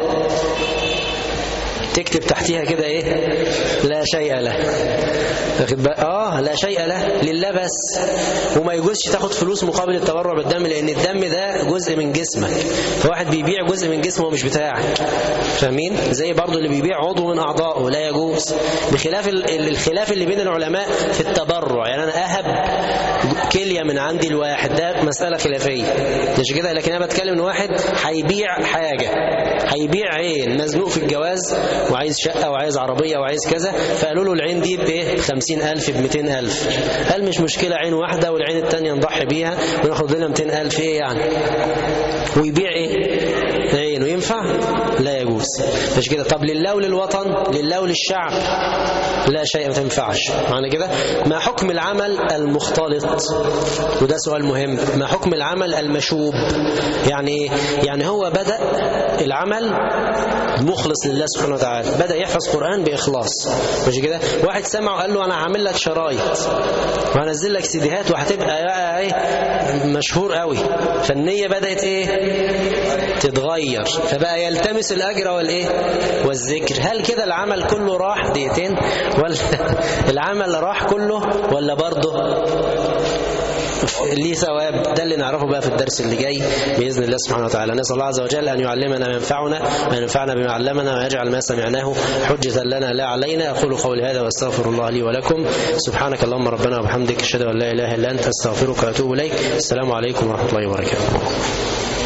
تكتب تحتيها كده لا شيء له. لا شيء له لله بس، وما يجوزش تاخد فلوس مقابل التبرع بالدم، لان الدم ده جزء من جسمك، فواحد بيبيع جزء من جسمه مش بتاعك. فاهمين؟ زي برضو اللي بيبيع عضو من اعضائه لا يجوز، بخلاف الخلاف اللي بين العلماء في التبرع. يعني انا اهب كلية من عندي الواحد، ده مسألة خلافية مش كده، لكن أنا بتكلم إن واحد هيبيع حاجة، هيبيع عين، مزنوق في الجواز وعايز شقة وعايز عربية وعايز كذا، فقالوا له العين دي ب50,000 ب200,000، قال مش مشكلة عين واحدة والعين التانية نضحي بيها وناخد لنا 200,000، إيه يعني؟ ويبيع عين وينفع؟ لا يجوز مش كده. طب لله وللوطن، لله وللشعب، لا شيء ما تنفعش. معنى كده ما حكم العمل المختلط؟ وده سؤال مهم. ما حكم العمل المشوب؟ يعني ايه؟ يعني هو بدأ العمل مخلص لله سبحانه وتعالى، بدأ يحفظ قرآن بإخلاص مش كده، واحد سمعه قال له أنا هعمل لك شرايط وهنزل لك سيديهات وهتبقى مشهور قوي، فالنية بدأت تتغير، فبقى يلتمس الأجر والذكر. هل كده العمل كله راح دقيقتين، ولا العمل راح كله، ولا برضه ليه ثواب؟ ده اللي نعرفه بقى في الدرس اللي جاي بإذن الله سبحانه وتعالى. نسأل الله عز وجل أن يعلمنا ما ينفعنا وينفعنا بما علمنا، ويجعل ما سمعناه حجة لنا لا علينا. أقول قولي هذا واستغفر الله لي ولكم. سبحانك اللهم ربنا وبحمدك، أشهد أن لا إله إلا أنت، أستغفرك وأتوب إليك. السلام عليكم ورحمة الله وبركاته.